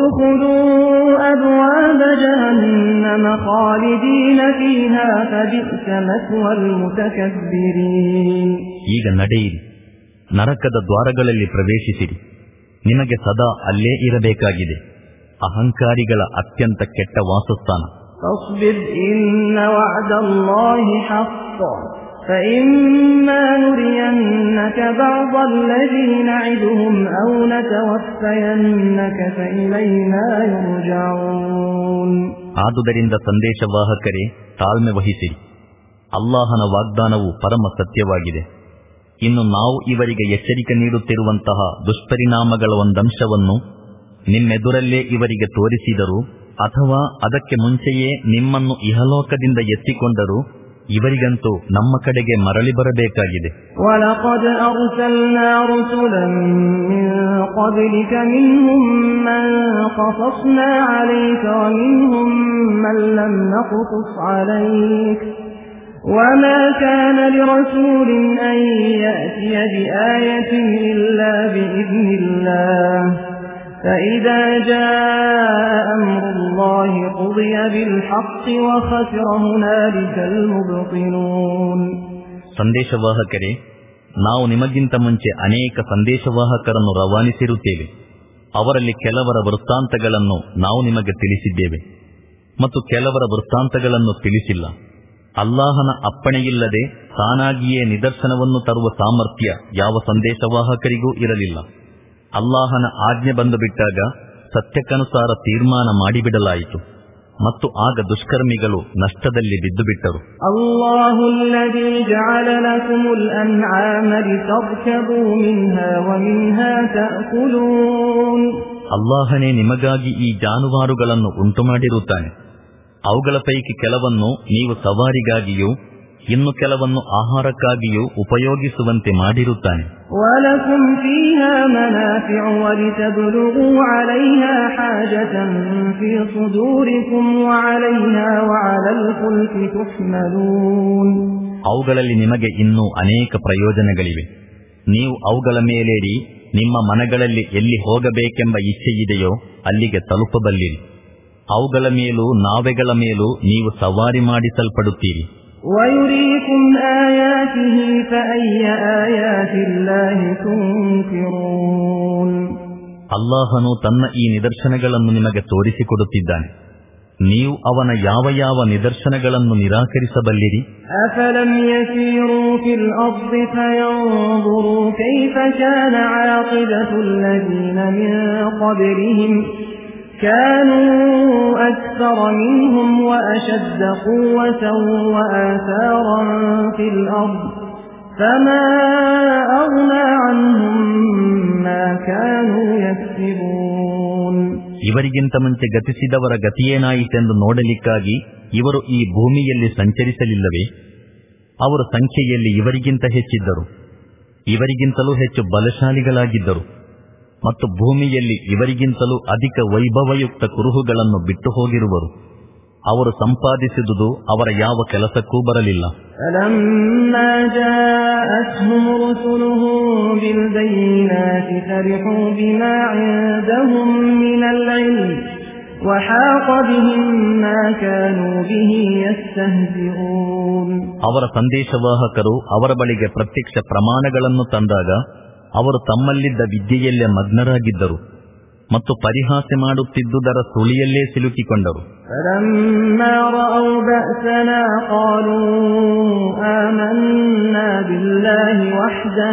ಈಗ ನಡೆಯಿರಿ, ನರಕದ ದ್ವಾರಗಳಲ್ಲಿ ಪ್ರವೇಶಿಸಿರಿ, ನಿಮಗೆ ಸದಾ ಅಲ್ಲೇ ಇರಬೇಕಾಗಿದೆ. ಅಹಂಕಾರಿಗಳ ಅತ್ಯಂತ ಕೆಟ್ಟ ವಾಸಸ್ಥಾನ. فإما نرينك بعض الذي نعدهم أو نتوفينك فإلينا يرجعون. ಆದುದರಿಂದ ಸಂದೇಶವಾಹಕರೇ, ತಾಳ್ಮೆ ವಹಿಸಿರಿ. ಅಲ್ಲಾಹನ ವಾಗ್ದಾನವು ಪರಮ ಸತ್ಯವಾಗಿದೆ. ಇನ್ನು ನಾವು ಇವರಿಗೆ ಎಚ್ಚರಿಕೆ ನೀಡುತ್ತಿರುವಂತಹ ದುಷ್ಪರಿಣಾಮಗಳ ಒಂದಂಶವನ್ನು ನಿಮ್ಮೆದುರಲ್ಲೇ ಇವರಿಗೆ ತೋರಿಸಿದರು ಅಥವಾ ಅದಕ್ಕೆ ಮುಂಚೆಯೇ ನಿಮ್ಮನ್ನು ಇಹಲೋಕದಿಂದ ಎತ್ತಿಕೊಂಡರು, ಇವರಿಗಂತೂ ನಮ್ಮ ಕಡೆಗೆ ಮರಳಿ ಬರಬೇಕಾಗಿದೆ. وَلَقَدْ أَرْسَلْنَا رُسُلًا مِّن قَبْلِكَ مِنْهُم مَّن قَصَصْنَا عَلَيْكَ وَمِنْهُم مَّن لَّمْ نَقْصُصْ عَلَيْكَ وَمَا كَانَ لِرَسُولٍ أَن يَأْتِيَ بِآيَةٍ إِلَّا بِإِذْنِ اللَّهِ فإذا جاء أمر الله قضي بالحق وخسر هنالك المبطلون. ಸಂದೇಶವಾಹಕರೇ, ನಾವು ನಿಮಗಿಂತ ಮುಂಚೆ ಅನೇಕ ಸಂದೇಶವಾಹಕರನ್ನು ರವಾನಿಸಿರುತ್ತೇವೆ. ಅವರಲ್ಲಿ ಕೆಲವರ ವೃತ್ತಾಂತಗಳನ್ನು ನಾವು ನಿಮಗೆ ತಿಳಿಸಿದ್ದೇವೆ ಮತ್ತು ಕೆಲವರ ವೃತ್ತಾಂತಗಳನ್ನು ತಿಳಿಸಿಲ್ಲ. ಅಲ್ಲಾಹನ ಅಪ್ಪಣೆಯಿಲ್ಲದೆ ತಾನಾಗಿಯೇ ನಿದರ್ಶನವನ್ನು ತರುವ ಸಾಮರ್ಥ್ಯ ಯಾವ ಸಂದೇಶವಾಹಕರಿಗೂ ಇರಲಿಲ್ಲ. ಅಲ್ಲಾಹನ ಆಜ್ಞೆ ಬಂದು ಬಿಟ್ಟಾಗ ಸತ್ಯಕ್ಕನುಸಾರ ತೀರ್ಮಾನ ಮಾಡಿಬಿಡಲಾಯಿತು ಮತ್ತು ಆಗ ದುಷ್ಕರ್ಮಿಗಳು ನಷ್ಟದಲ್ಲಿ ಬಿದ್ದು ಬಿಟ್ಟರು. ಅಲ್ಲಾಹುಲ್ಲದೀ ಜಅಲ ಲಕುಮುಲ್ ಅನ್ಆಮ ಲಿತರ್ಕಬೂ ಮಿನ್ಹಾ ವಮಿನ್ಹಾ ತಅಕುಲೂನ್. ಅಲ್ಲಾಹನೇ ನಿಮಗಾಗಿ ಈ ಜಾನುವಾರುಗಳನ್ನು ಉಂಟು ಮಾಡಿರುತ್ತಾನೆ. ಅವುಗಳ ಪೈಕಿ ಕೆಲವನ್ನು ನೀವು ಸವಾರಿಗಾಗಿಯೂ ಇನ್ನು ಕೆಲವನ್ನು ಆಹಾರಕ್ಕಾಗಿಯೂ ಉಪಯೋಗಿಸುವಂತೆ ಮಾಡಿರುತ್ತಾನೆ. وَلَكُمْ فِيهَا مَنَافِعُ وَلِتَبْلُغُوا عَلَيْهَا حَاجَةً فِي صُدُورِكُمْ وَعَلَيْهَا وَعَلَى الْفُلْكِ تُحْمَلُونَ. ಅವುಗಳಲ್ಲಿ ನಿಮಗೆ ಇನ್ನೂ ಅನೇಕ ಪ್ರಯೋಜನಗಳಿವೆ. ನೀವು ಅವುಗಳ ಮೇಲೇರಿ ನಿಮ್ಮ ಮನಗಳಲ್ಲಿ ಎಲ್ಲಿ ಹೋಗಬೇಕೆಂಬ ಇಚ್ಛೆಯಿದೆಯೋ ಅಲ್ಲಿಗೆ ತಲುಪಬಲ್ಲಿರಿ. ಅವುಗಳ ಮೇಲೂ ನಾವೆಗಳ ಮೇಲೂ ನೀವು ಸವಾರಿ ಮಾಡಿಸಲ್ಪಡುತ್ತೀರಿ. وَيُرِيكُمْ آيَاتِهِ فَأَيَّ آيَاتِ اللَّهِ تُنْكِرُونَ. ಅಲ್ಲಾಹನು ತನ್ನ ಈ ನಿದರ್ಶನಗಳನ್ನು ನಿಮಗೆ ತೋರಿಸಿಕೊಡುತ್ತಿದ್ದಾನೆ. ನೀವು ಅವನ ಯಾವ ಯಾವ ನಿದರ್ಶನಗಳನ್ನು ನಿರಾಕರಿಸಬಲ್ಲಿರಿ? أفلم يسيروا في الأرض فينظروا كيف كان عاقبة الذين من قبلهم كانوا أكثر منهم وأشد قوة وآثارا في الأرض فما أغنى عنهم ما كانوا يكسبون. ಇವರಿಗಿಂತ ಮುಂಚೆ ಗತಿಸಿದವರ ಗತಿಯೇನಾಯಿತೆಂದು ನೋಡಲಿಕ್ಕಾಗಿ ಇವರು ಈ ಭೂಮಿಯಲ್ಲಿ ಸಂಚರಿಸಲಿಲ್ಲವೇ? ಅವರ ಸಂಖ್ಯೆಯಲ್ಲಿ ಇವರಿಗಿಂತ ಹೆಚ್ಚಿದ್ದರು, ಇವರಿಗಿಂತಲೂ ಹೆಚ್ಚು ಬಲಶಾಲಿಗಳಾಗಿದ್ದರು ಮತ್ತು ಭೂಮಿಯಲ್ಲಿ ಇವರಿಗಿಂತಲೂ ಅಧಿಕ ವೈಭವಯುಕ್ತ ಕುರುಹುಗಳನ್ನು ಬಿಟ್ಟು ಹೋಗಿರುವರು. ಅವರು ಸಂಪಾದಿಸಿದುದು ಅವರ ಯಾವ ಕೆಲಸಕ್ಕೂ ಬರಲಿಲ್ಲ. فَلَمَّا جَاءَتْهُمْ رُسُلُهُم بِالْبَيِّنَاتِ فَرِحُوا بِمَا عِندَهُم مِّنَ الْعِلْمِ وَحَاقَ بِهِم مَّا كَانُوا بِهِ يَسْتَهْزِئُونَ. ಅವರ ಸಂದೇಶವಾಹಕರು ಅವರ ಬಳಿಗೆ ಪ್ರತ್ಯಕ್ಷ ಪ್ರಮಾಣಗಳನ್ನು ತಂದಾಗ ಅವರು ತಮ್ಮಲ್ಲಿದ್ದ ವಿದ್ಯೆಯಲ್ಲೇ ಮಗ್ನರಾಗಿದ್ದರು ಮತ್ತು ಪರಿಹಾಸ್ಯ ಮಾಡುತ್ತಿದ್ದುದರ ಸುಳಿಯಲ್ಲೇ ಸಿಲುಕಿಕೊಂಡರು. فَلَمَّا رَأَوْا بَأْسَنَا قَالُوا آمَنَّا بِاللَّهِ وَحْدَهُ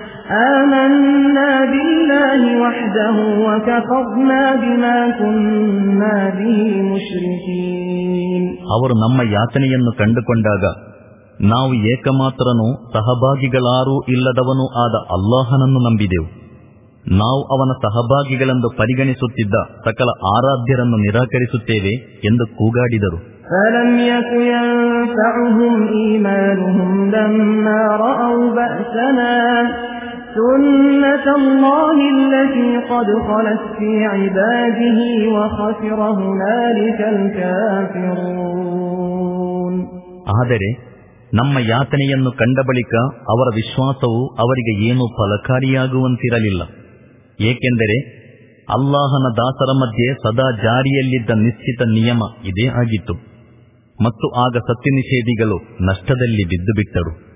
آمَنَّا بِاللَّهِ وَحْدَهُ وَكَفَرْنَا بِمَا كُنَّا بِهِ مُشْرِكِينَ. ಅವರು ನಮ್ಮ ಯಾತನೆಯನ್ನು ಕಂಡುಕೊಂಡಾಗ ನಾವು ಏಕಮಾತ್ರನೂ ಸಹಭಾಗಿಗಳಾರೂ ಇಲ್ಲದವನೂ ಆದ ಅಲ್ಲಾಹನನ್ನು ನಂಬಿದೆವು. ನಾವು ಅವನ ಸಹಭಾಗಿಗಳೆಂದು ಪರಿಗಣಿಸುತ್ತಿದ್ದ ಸಕಲ ಆರಾಧ್ಯರನ್ನು ನಿರಾಕರಿಸುತ್ತೇವೆ ಎಂದು ಕೂಗಾಡಿದರು. فَلَمْ يَكُ يَنفَعُهُمْ إِيمَانُهُمْ لَمَّا رَأَوْا بَأْسَنَا سُنَّةَ اللَّهِ الَّتِي قَدْ خَلَتْ فِي عِبَادِهِ وَخَسِرَ هُنَالِكَ الْكَافِرُونَ. ಆದರೆ ನಮ್ಮ ಯಾತನೆಯನ್ನು ಕಂಡ ಬಳಿಕ ಅವರ ವಿಶ್ವಾಸವು ಅವರಿಗೆ ಏನೂ ಫಲಕಾರಿಯಾಗುವಂತಿರಲಿಲ್ಲ. ಏಕೆಂದರೆ ಅಲ್ಲಾಹನ ದಾಸರ ಮಧ್ಯೆ ಸದಾ ಜಾರಿಯಲ್ಲಿದ್ದ ನಿಶ್ಚಿತ ನಿಯಮ ಇದೇ ಆಗಿತ್ತು ಮತ್ತು ಆಗ ಸತ್ಯ ನಿಷೇಧಿಗಳು ನಷ್ಟದಲ್ಲಿ ಬಿದ್ದು ಬಿಟ್ಟರು.